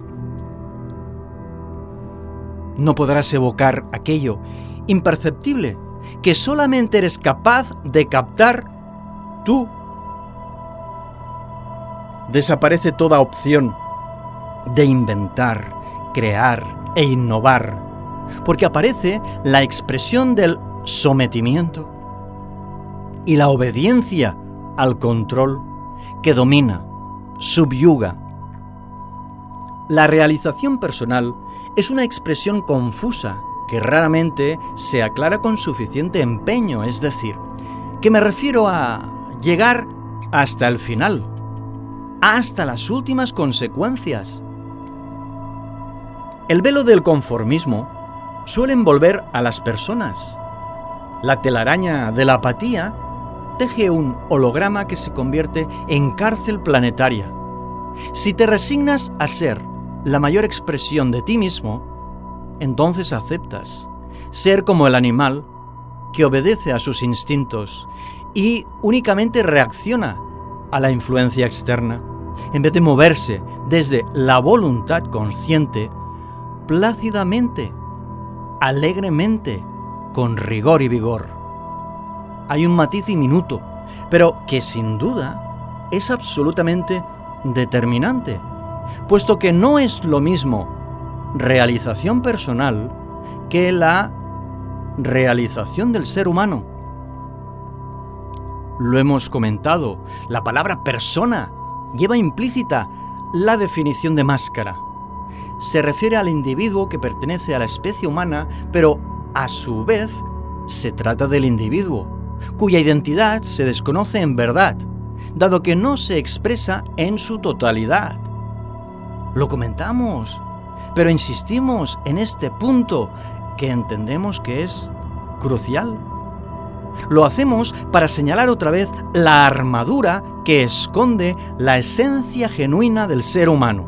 No podrás evocar aquello imperceptible que solamente eres capaz de captar tú. Desaparece toda opción de inventar, crear e innovar, porque aparece la expresión del sometimiento y la obediencia al control que domina, subyuga. La realización personal es una expresión confusa que raramente se aclara con suficiente empeño, es decir, que me refiero a llegar hasta el final, hasta las últimas consecuencias. El velo del conformismo suele envolver a las personas. La telaraña de la apatía teje un holograma que se convierte en cárcel planetaria. Si te resignas a ser la mayor expresión de ti mismo, entonces aceptas ser como el animal que obedece a sus instintos y únicamente reacciona a la influencia externa, en vez de moverse desde la voluntad consciente, plácidamente, alegremente, con rigor y vigor. Hay un matiz diminuto, pero que sin duda es absolutamente determinante, puesto que no es lo mismo realización personal que la realización del ser humano. Lo hemos comentado, la palabra persona lleva implícita la definición de máscara. Se refiere al individuo que pertenece a la especie humana, pero a su vez se trata del individuo, cuya identidad se desconoce en verdad, dado que no se expresa en su totalidad. Lo comentamos, pero insistimos en este punto que entendemos que es crucial. Lo hacemos para señalar otra vez la armadura que esconde la esencia genuina del ser humano.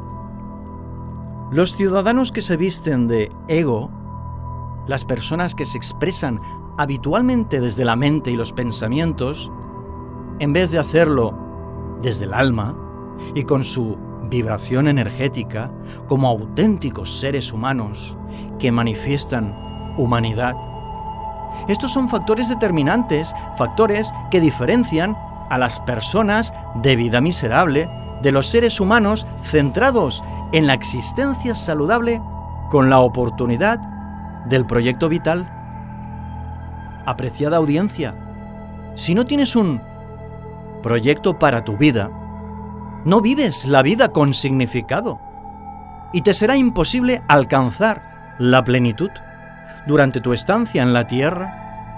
Los ciudadanos que se visten de ego, las personas que se expresan habitualmente desde la mente y los pensamientos, en vez de hacerlo desde el alma y con su vibración energética, como auténticos seres humanos que manifiestan humanidad. Estos son factores determinantes, factores que diferencian a las personas de vida miserable de los seres humanos centrados en la existencia saludable con la oportunidad del proyecto vital. Apreciada audiencia, si no tienes un proyecto para tu vida, no vives la vida con significado y te será imposible alcanzar la plenitud durante tu estancia en la tierra.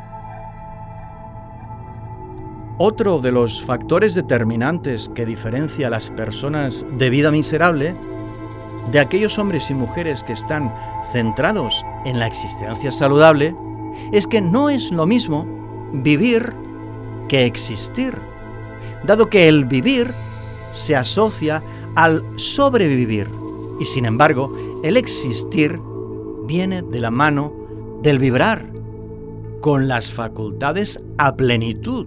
Otro de los factores determinantes que diferencia a las personas de vida miserable de aquellos hombres y mujeres que están centrados en la existencia saludable es que no es lo mismo vivir que existir, dado que el vivir se asocia al sobrevivir y, sin embargo, el existir viene de la mano del vibrar, con las facultades a plenitud.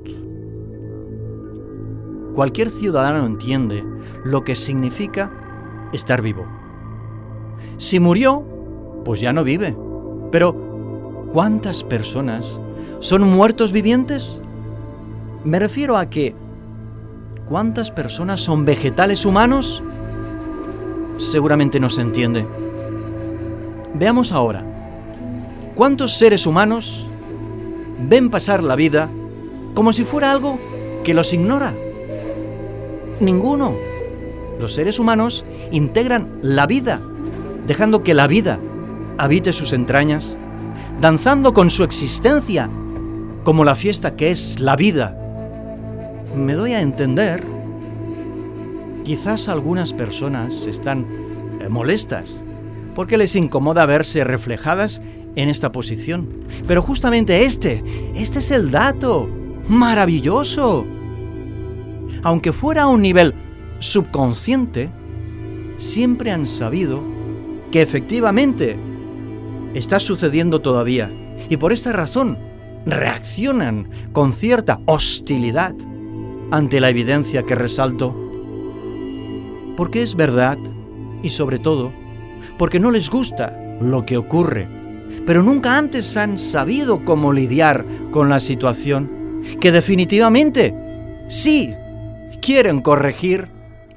Cualquier ciudadano entiende lo que significa estar vivo. Si murió, pues ya no vive. Pero, ¿cuántas personas son muertos vivientes? Me refiero a que ¿cuántas personas son vegetales humanos? Seguramente no se entiende. Veamos ahora. ¿Cuántos seres humanos ven pasar la vida como si fuera algo que los ignora? Ninguno. Los seres humanos integran la vida, dejando que la vida habite sus entrañas, danzando con su existencia, como la fiesta que es la vida. Me doy a entender. Quizás algunas personas están eh, molestas porque les incomoda verse reflejadas en esta posición. Pero justamente este, este es el dato maravilloso. Aunque fuera a un nivel subconsciente, siempre han sabido que efectivamente está sucediendo todavía. Y por esta razón reaccionan con cierta hostilidad ante la evidencia que resalto, porque es verdad y sobre todo porque no les gusta lo que ocurre, pero nunca antes han sabido cómo lidiar con la situación, que definitivamente sí quieren corregir.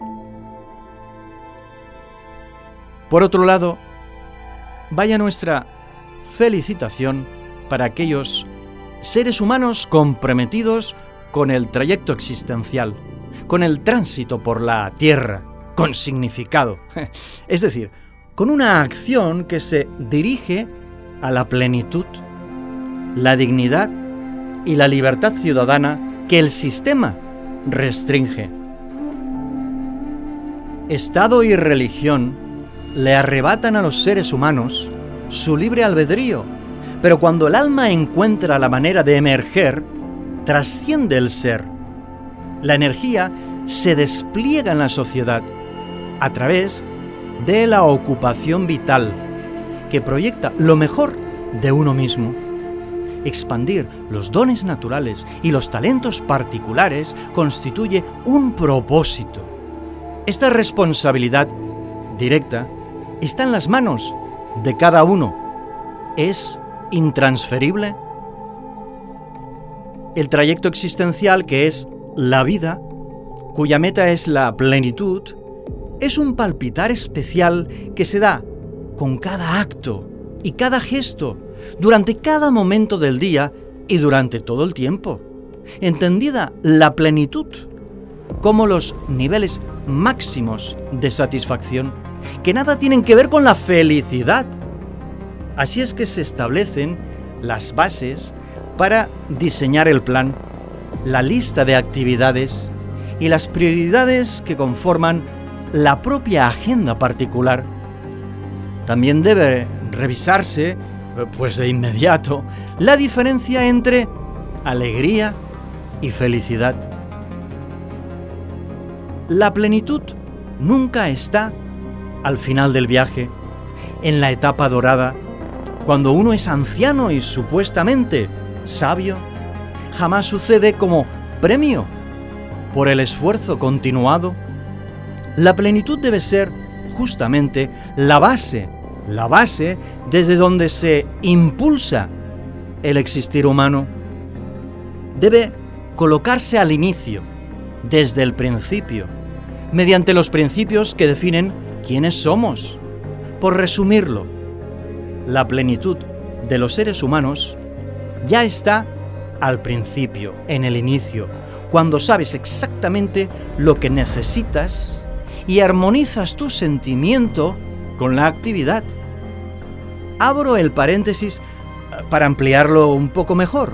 Por otro lado, vaya nuestra felicitación para aquellos seres humanos comprometidos con el trayecto existencial, con el tránsito por la tierra, con significado. Es decir, con una acción que se dirige a la plenitud, la dignidad y la libertad ciudadana que el sistema restringe. Estado y religión le arrebatan a los seres humanos su libre albedrío, pero cuando el alma encuentra la manera de emerger, trasciende el ser. La energía se despliega en la sociedad a través de la ocupación vital que proyecta lo mejor de uno mismo. Expandir los dones naturales y los talentos particulares constituye un propósito. Esta responsabilidad directa está en las manos de cada uno. ¿Es intransferible? El trayecto existencial, que es la vida, cuya meta es la plenitud, es un palpitar especial que se da con cada acto y cada gesto, durante cada momento del día y durante todo el tiempo. Entendida la plenitud como los niveles máximos de satisfacción, que nada tienen que ver con la felicidad. Así es que se establecen las bases para diseñar el plan, la lista de actividades y las prioridades que conforman la propia agenda particular. También debe revisarse, pues de inmediato, la diferencia entre alegría y felicidad. La plenitud nunca está al final del viaje, en la etapa dorada, cuando uno es anciano y supuestamente sabio. Jamás sucede como premio por el esfuerzo continuado. La plenitud debe ser justamente la base, la base desde donde se impulsa el existir humano. Debe colocarse al inicio, desde el principio, mediante los principios que definen quiénes somos. Por resumirlo, la plenitud de los seres humanos ya está al principio, en el inicio, cuando sabes exactamente lo que necesitas y armonizas tu sentimiento con la actividad. Abro el paréntesis para ampliarlo un poco mejor.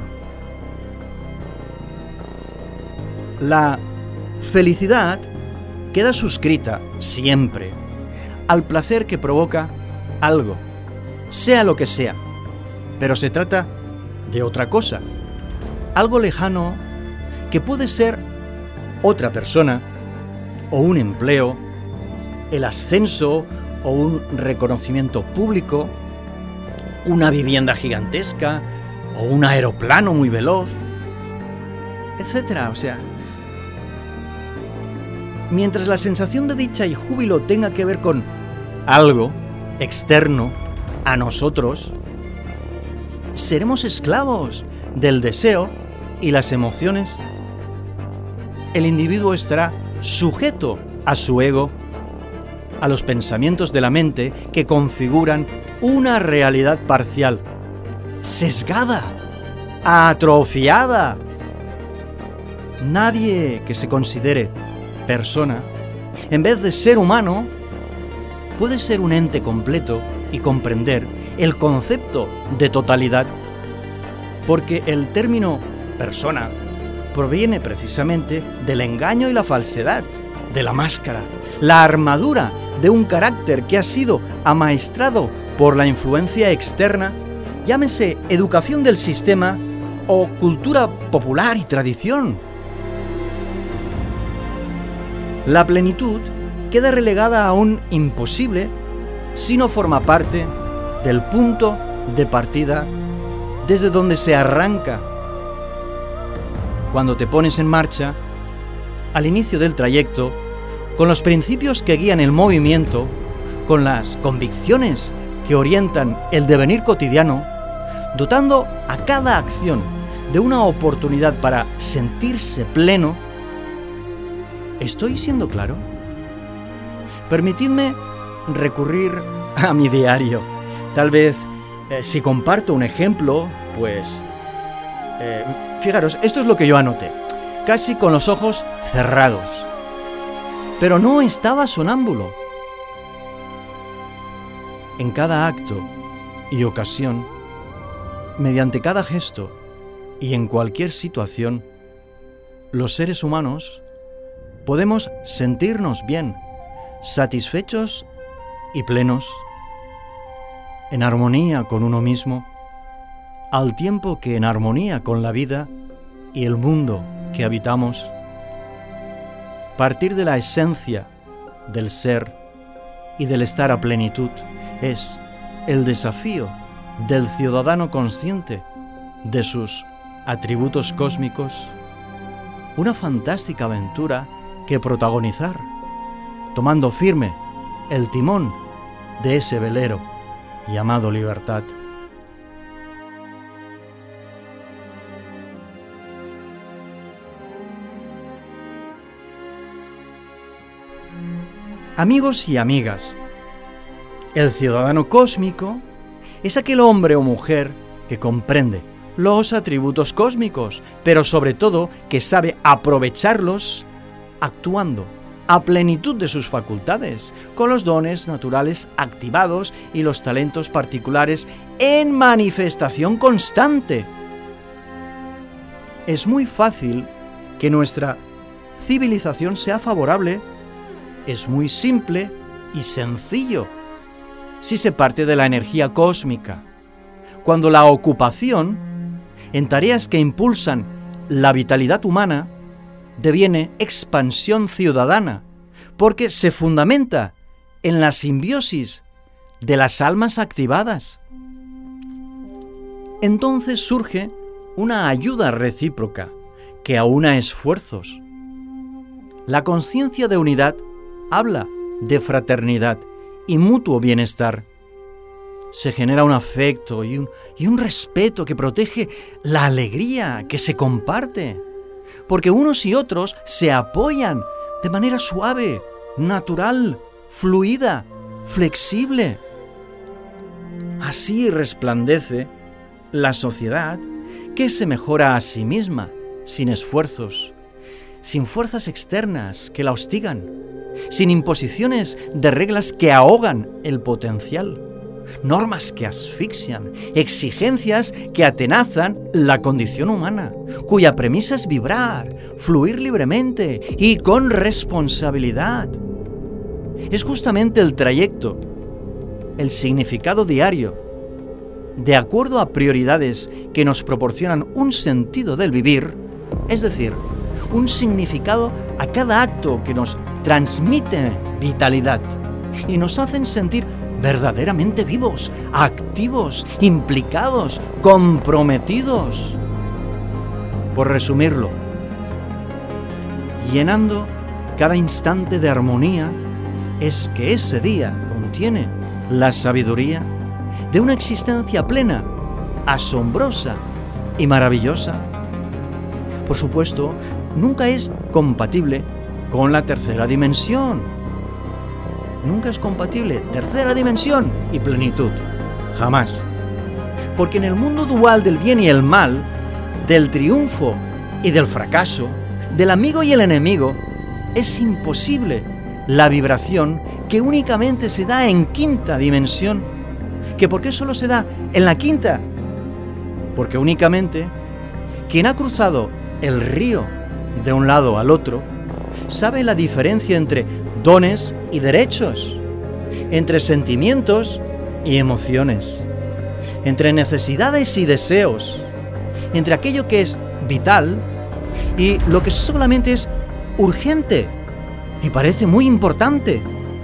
La felicidad queda suscrita siempre al placer que provoca algo, sea lo que sea, pero se trata de otra cosa, algo lejano que puede ser otra persona o un empleo, el ascenso o un reconocimiento público, una vivienda gigantesca o un aeroplano muy veloz, etcétera. O sea, mientras la sensación de dicha y júbilo tenga que ver con algo externo a nosotros, seremos esclavos del deseo y las emociones. El individuo estará sujeto a su ego, a los pensamientos de la mente que configuran una realidad parcial, sesgada, atrofiada. Nadie que se considere persona, en vez de ser humano, puede ser un ente completo y comprender el concepto de totalidad, porque el término persona proviene precisamente del engaño y la falsedad, de la máscara, la armadura de un carácter que ha sido amaestrado por la influencia externa, llámese educación del sistema o cultura popular y tradición. La plenitud queda relegada a un imposible si no forma parte del punto de partida desde donde se arranca. Cuando te pones en marcha, al inicio del trayecto, con los principios que guían el movimiento, con las convicciones que orientan el devenir cotidiano, dotando a cada acción de una oportunidad para sentirse pleno. ¿Estoy siendo claro? Permitidme recurrir a mi diario. Tal vez, eh, si comparto un ejemplo, pues... Eh, fijaros, esto es lo que yo anoté, casi con los ojos cerrados. Pero no estaba sonámbulo. En cada acto y ocasión, mediante cada gesto y en cualquier situación, los seres humanos podemos sentirnos bien, satisfechos y plenos, en armonía con uno mismo, al tiempo que en armonía con la vida y el mundo que habitamos. Partir de la esencia del ser y del estar a plenitud es el desafío del ciudadano consciente de sus atributos cósmicos, una fantástica aventura que protagonizar, tomando firme el timón de ese velero llamado libertad. Amigos y amigas, el ciudadano cósmico es aquel hombre o mujer que comprende los atributos cósmicos, pero sobre todo que sabe aprovecharlos actuando a plenitud de sus facultades, con los dones naturales activados y los talentos particulares en manifestación constante. Es muy fácil que nuestra civilización sea favorable. Es muy simple y sencillo si se parte de la energía cósmica, cuando la ocupación en tareas que impulsan la vitalidad humana, deviene expansión ciudadana, porque se fundamenta en la simbiosis de las almas activadas. Entonces surge una ayuda recíproca que aúna esfuerzos. La conciencia de unidad habla de fraternidad y mutuo bienestar. Se genera un afecto y un, y un respeto que protege la alegría que se comparte, porque unos y otros se apoyan de manera suave, natural, fluida, flexible. Así resplandece la sociedad que se mejora a sí misma, sin esfuerzos, sin fuerzas externas que la hostigan, sin imposiciones de reglas que ahogan el potencial, normas que asfixian, exigencias que atenazan la condición humana, cuya premisa es vibrar, fluir libremente y con responsabilidad. Es justamente el trayecto, el significado diario, de acuerdo a prioridades que nos proporcionan un sentido del vivir, es decir, un significado a cada acto que nos transmite vitalidad y nos hacen sentir verdaderamente vivos, activos, implicados, comprometidos. Por resumirlo, llenando cada instante de armonía, es que ese día contiene la sabiduría de una existencia plena, asombrosa y maravillosa. Por supuesto, nunca es compatible con la tercera dimensión. Nunca es compatible tercera dimensión y plenitud. Jamás. Porque en el mundo dual del bien y el mal, del triunfo y del fracaso, del amigo y el enemigo, es imposible la vibración que únicamente se da en quinta dimensión. ¿Que por qué solo se da en la quinta? Porque únicamente quien ha cruzado el río de un lado al otro sabe la diferencia entre dones y derechos, entre sentimientos y emociones, entre necesidades y deseos, entre aquello que es vital y lo que solamente es urgente y parece muy importante.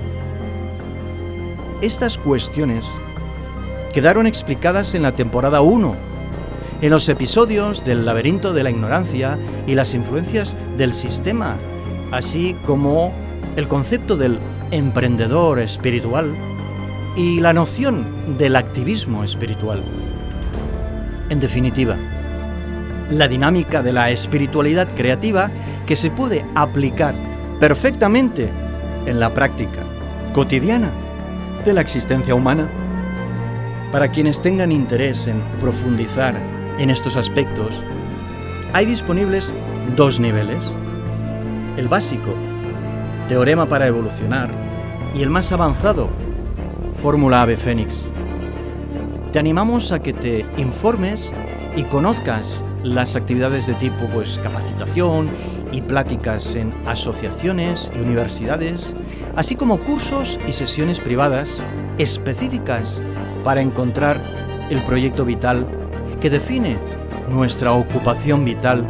Estas cuestiones quedaron explicadas en la temporada uno, en los episodios del laberinto de la ignorancia y las influencias del sistema, así como el concepto del emprendedor espiritual y la noción del activismo espiritual. En definitiva, la dinámica de la espiritualidad creativa que se puede aplicar perfectamente en la práctica cotidiana de la existencia humana. Para quienes tengan interés en profundizar en estos aspectos, hay disponibles dos niveles: el básico, Teorema para evolucionar, y el más avanzado, Fórmula Ave Fénix. Te animamos a que te informes y conozcas las actividades de tipo pues, capacitación y pláticas en asociaciones y universidades, así como cursos y sesiones privadas específicas para encontrar el proyecto vital que define nuestra ocupación vital.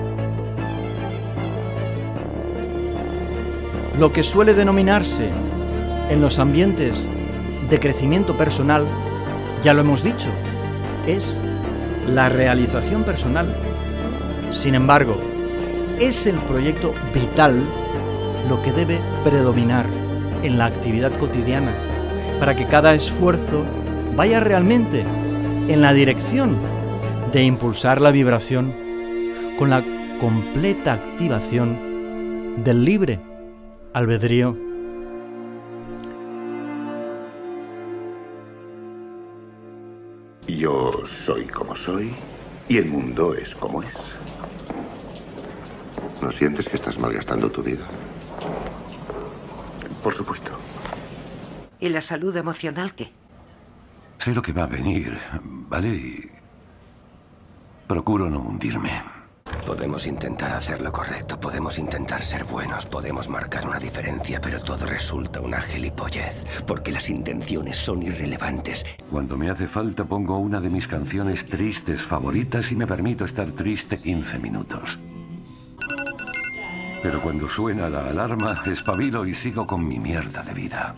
Lo que suele denominarse en los ambientes de crecimiento personal, ya lo hemos dicho, es la realización personal. Sin embargo, es el proyecto vital lo que debe predominar en la actividad cotidiana para que cada esfuerzo vaya realmente en la dirección de impulsar la vibración con la completa activación del libre albedrío. Yo soy como soy y el mundo es como es. ¿No sientes que estás malgastando tu vida? Por supuesto. ¿Y la salud emocional qué? Sé lo que va a venir, ¿vale? Y procuro no hundirme. Podemos intentar hacer lo correcto, podemos intentar ser buenos, podemos marcar una diferencia, pero todo resulta una gilipollez, porque las intenciones son irrelevantes. Cuando me hace falta pongo una de mis canciones tristes favoritas y me permito estar triste quince minutos. Pero cuando suena la alarma, espabilo y sigo con mi mierda de vida.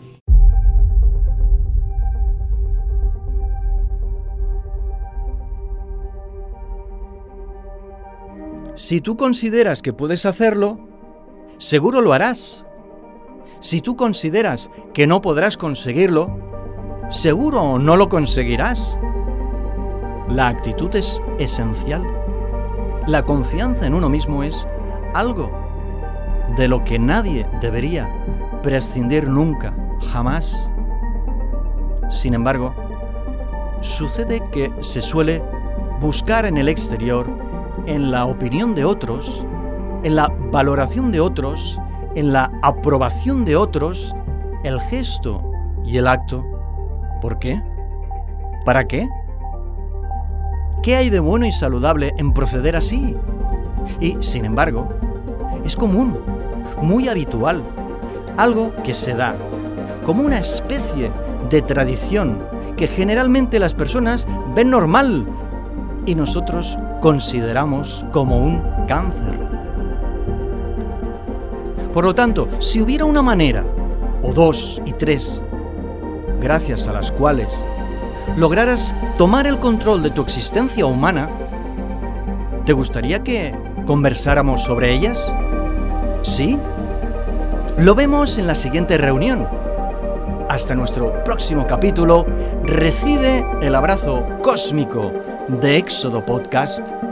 Si tú consideras que puedes hacerlo, seguro lo harás. Si tú consideras que no podrás conseguirlo, seguro no lo conseguirás. La actitud es esencial. La confianza en uno mismo es algo de lo que nadie debería prescindir nunca, jamás. Sin embargo, sucede que se suele buscar en el exterior, en la opinión de otros, en la valoración de otros, en la aprobación de otros, el gesto y el acto. ¿Por qué? ¿Para qué? ¿Qué hay de bueno y saludable en proceder así? Y, sin embargo, es común, muy habitual, algo que se da, como una especie de tradición que generalmente las personas ven normal y nosotros consideramos como un cáncer. Por lo tanto, si hubiera una manera, o dos y tres, gracias a las cuales lograras tomar el control de tu existencia humana, ¿te gustaría que conversáramos sobre ellas? ¿Sí? Lo vemos en la siguiente reunión. Hasta nuestro próximo capítulo, recibe el abrazo cósmico de Éxodo Podcast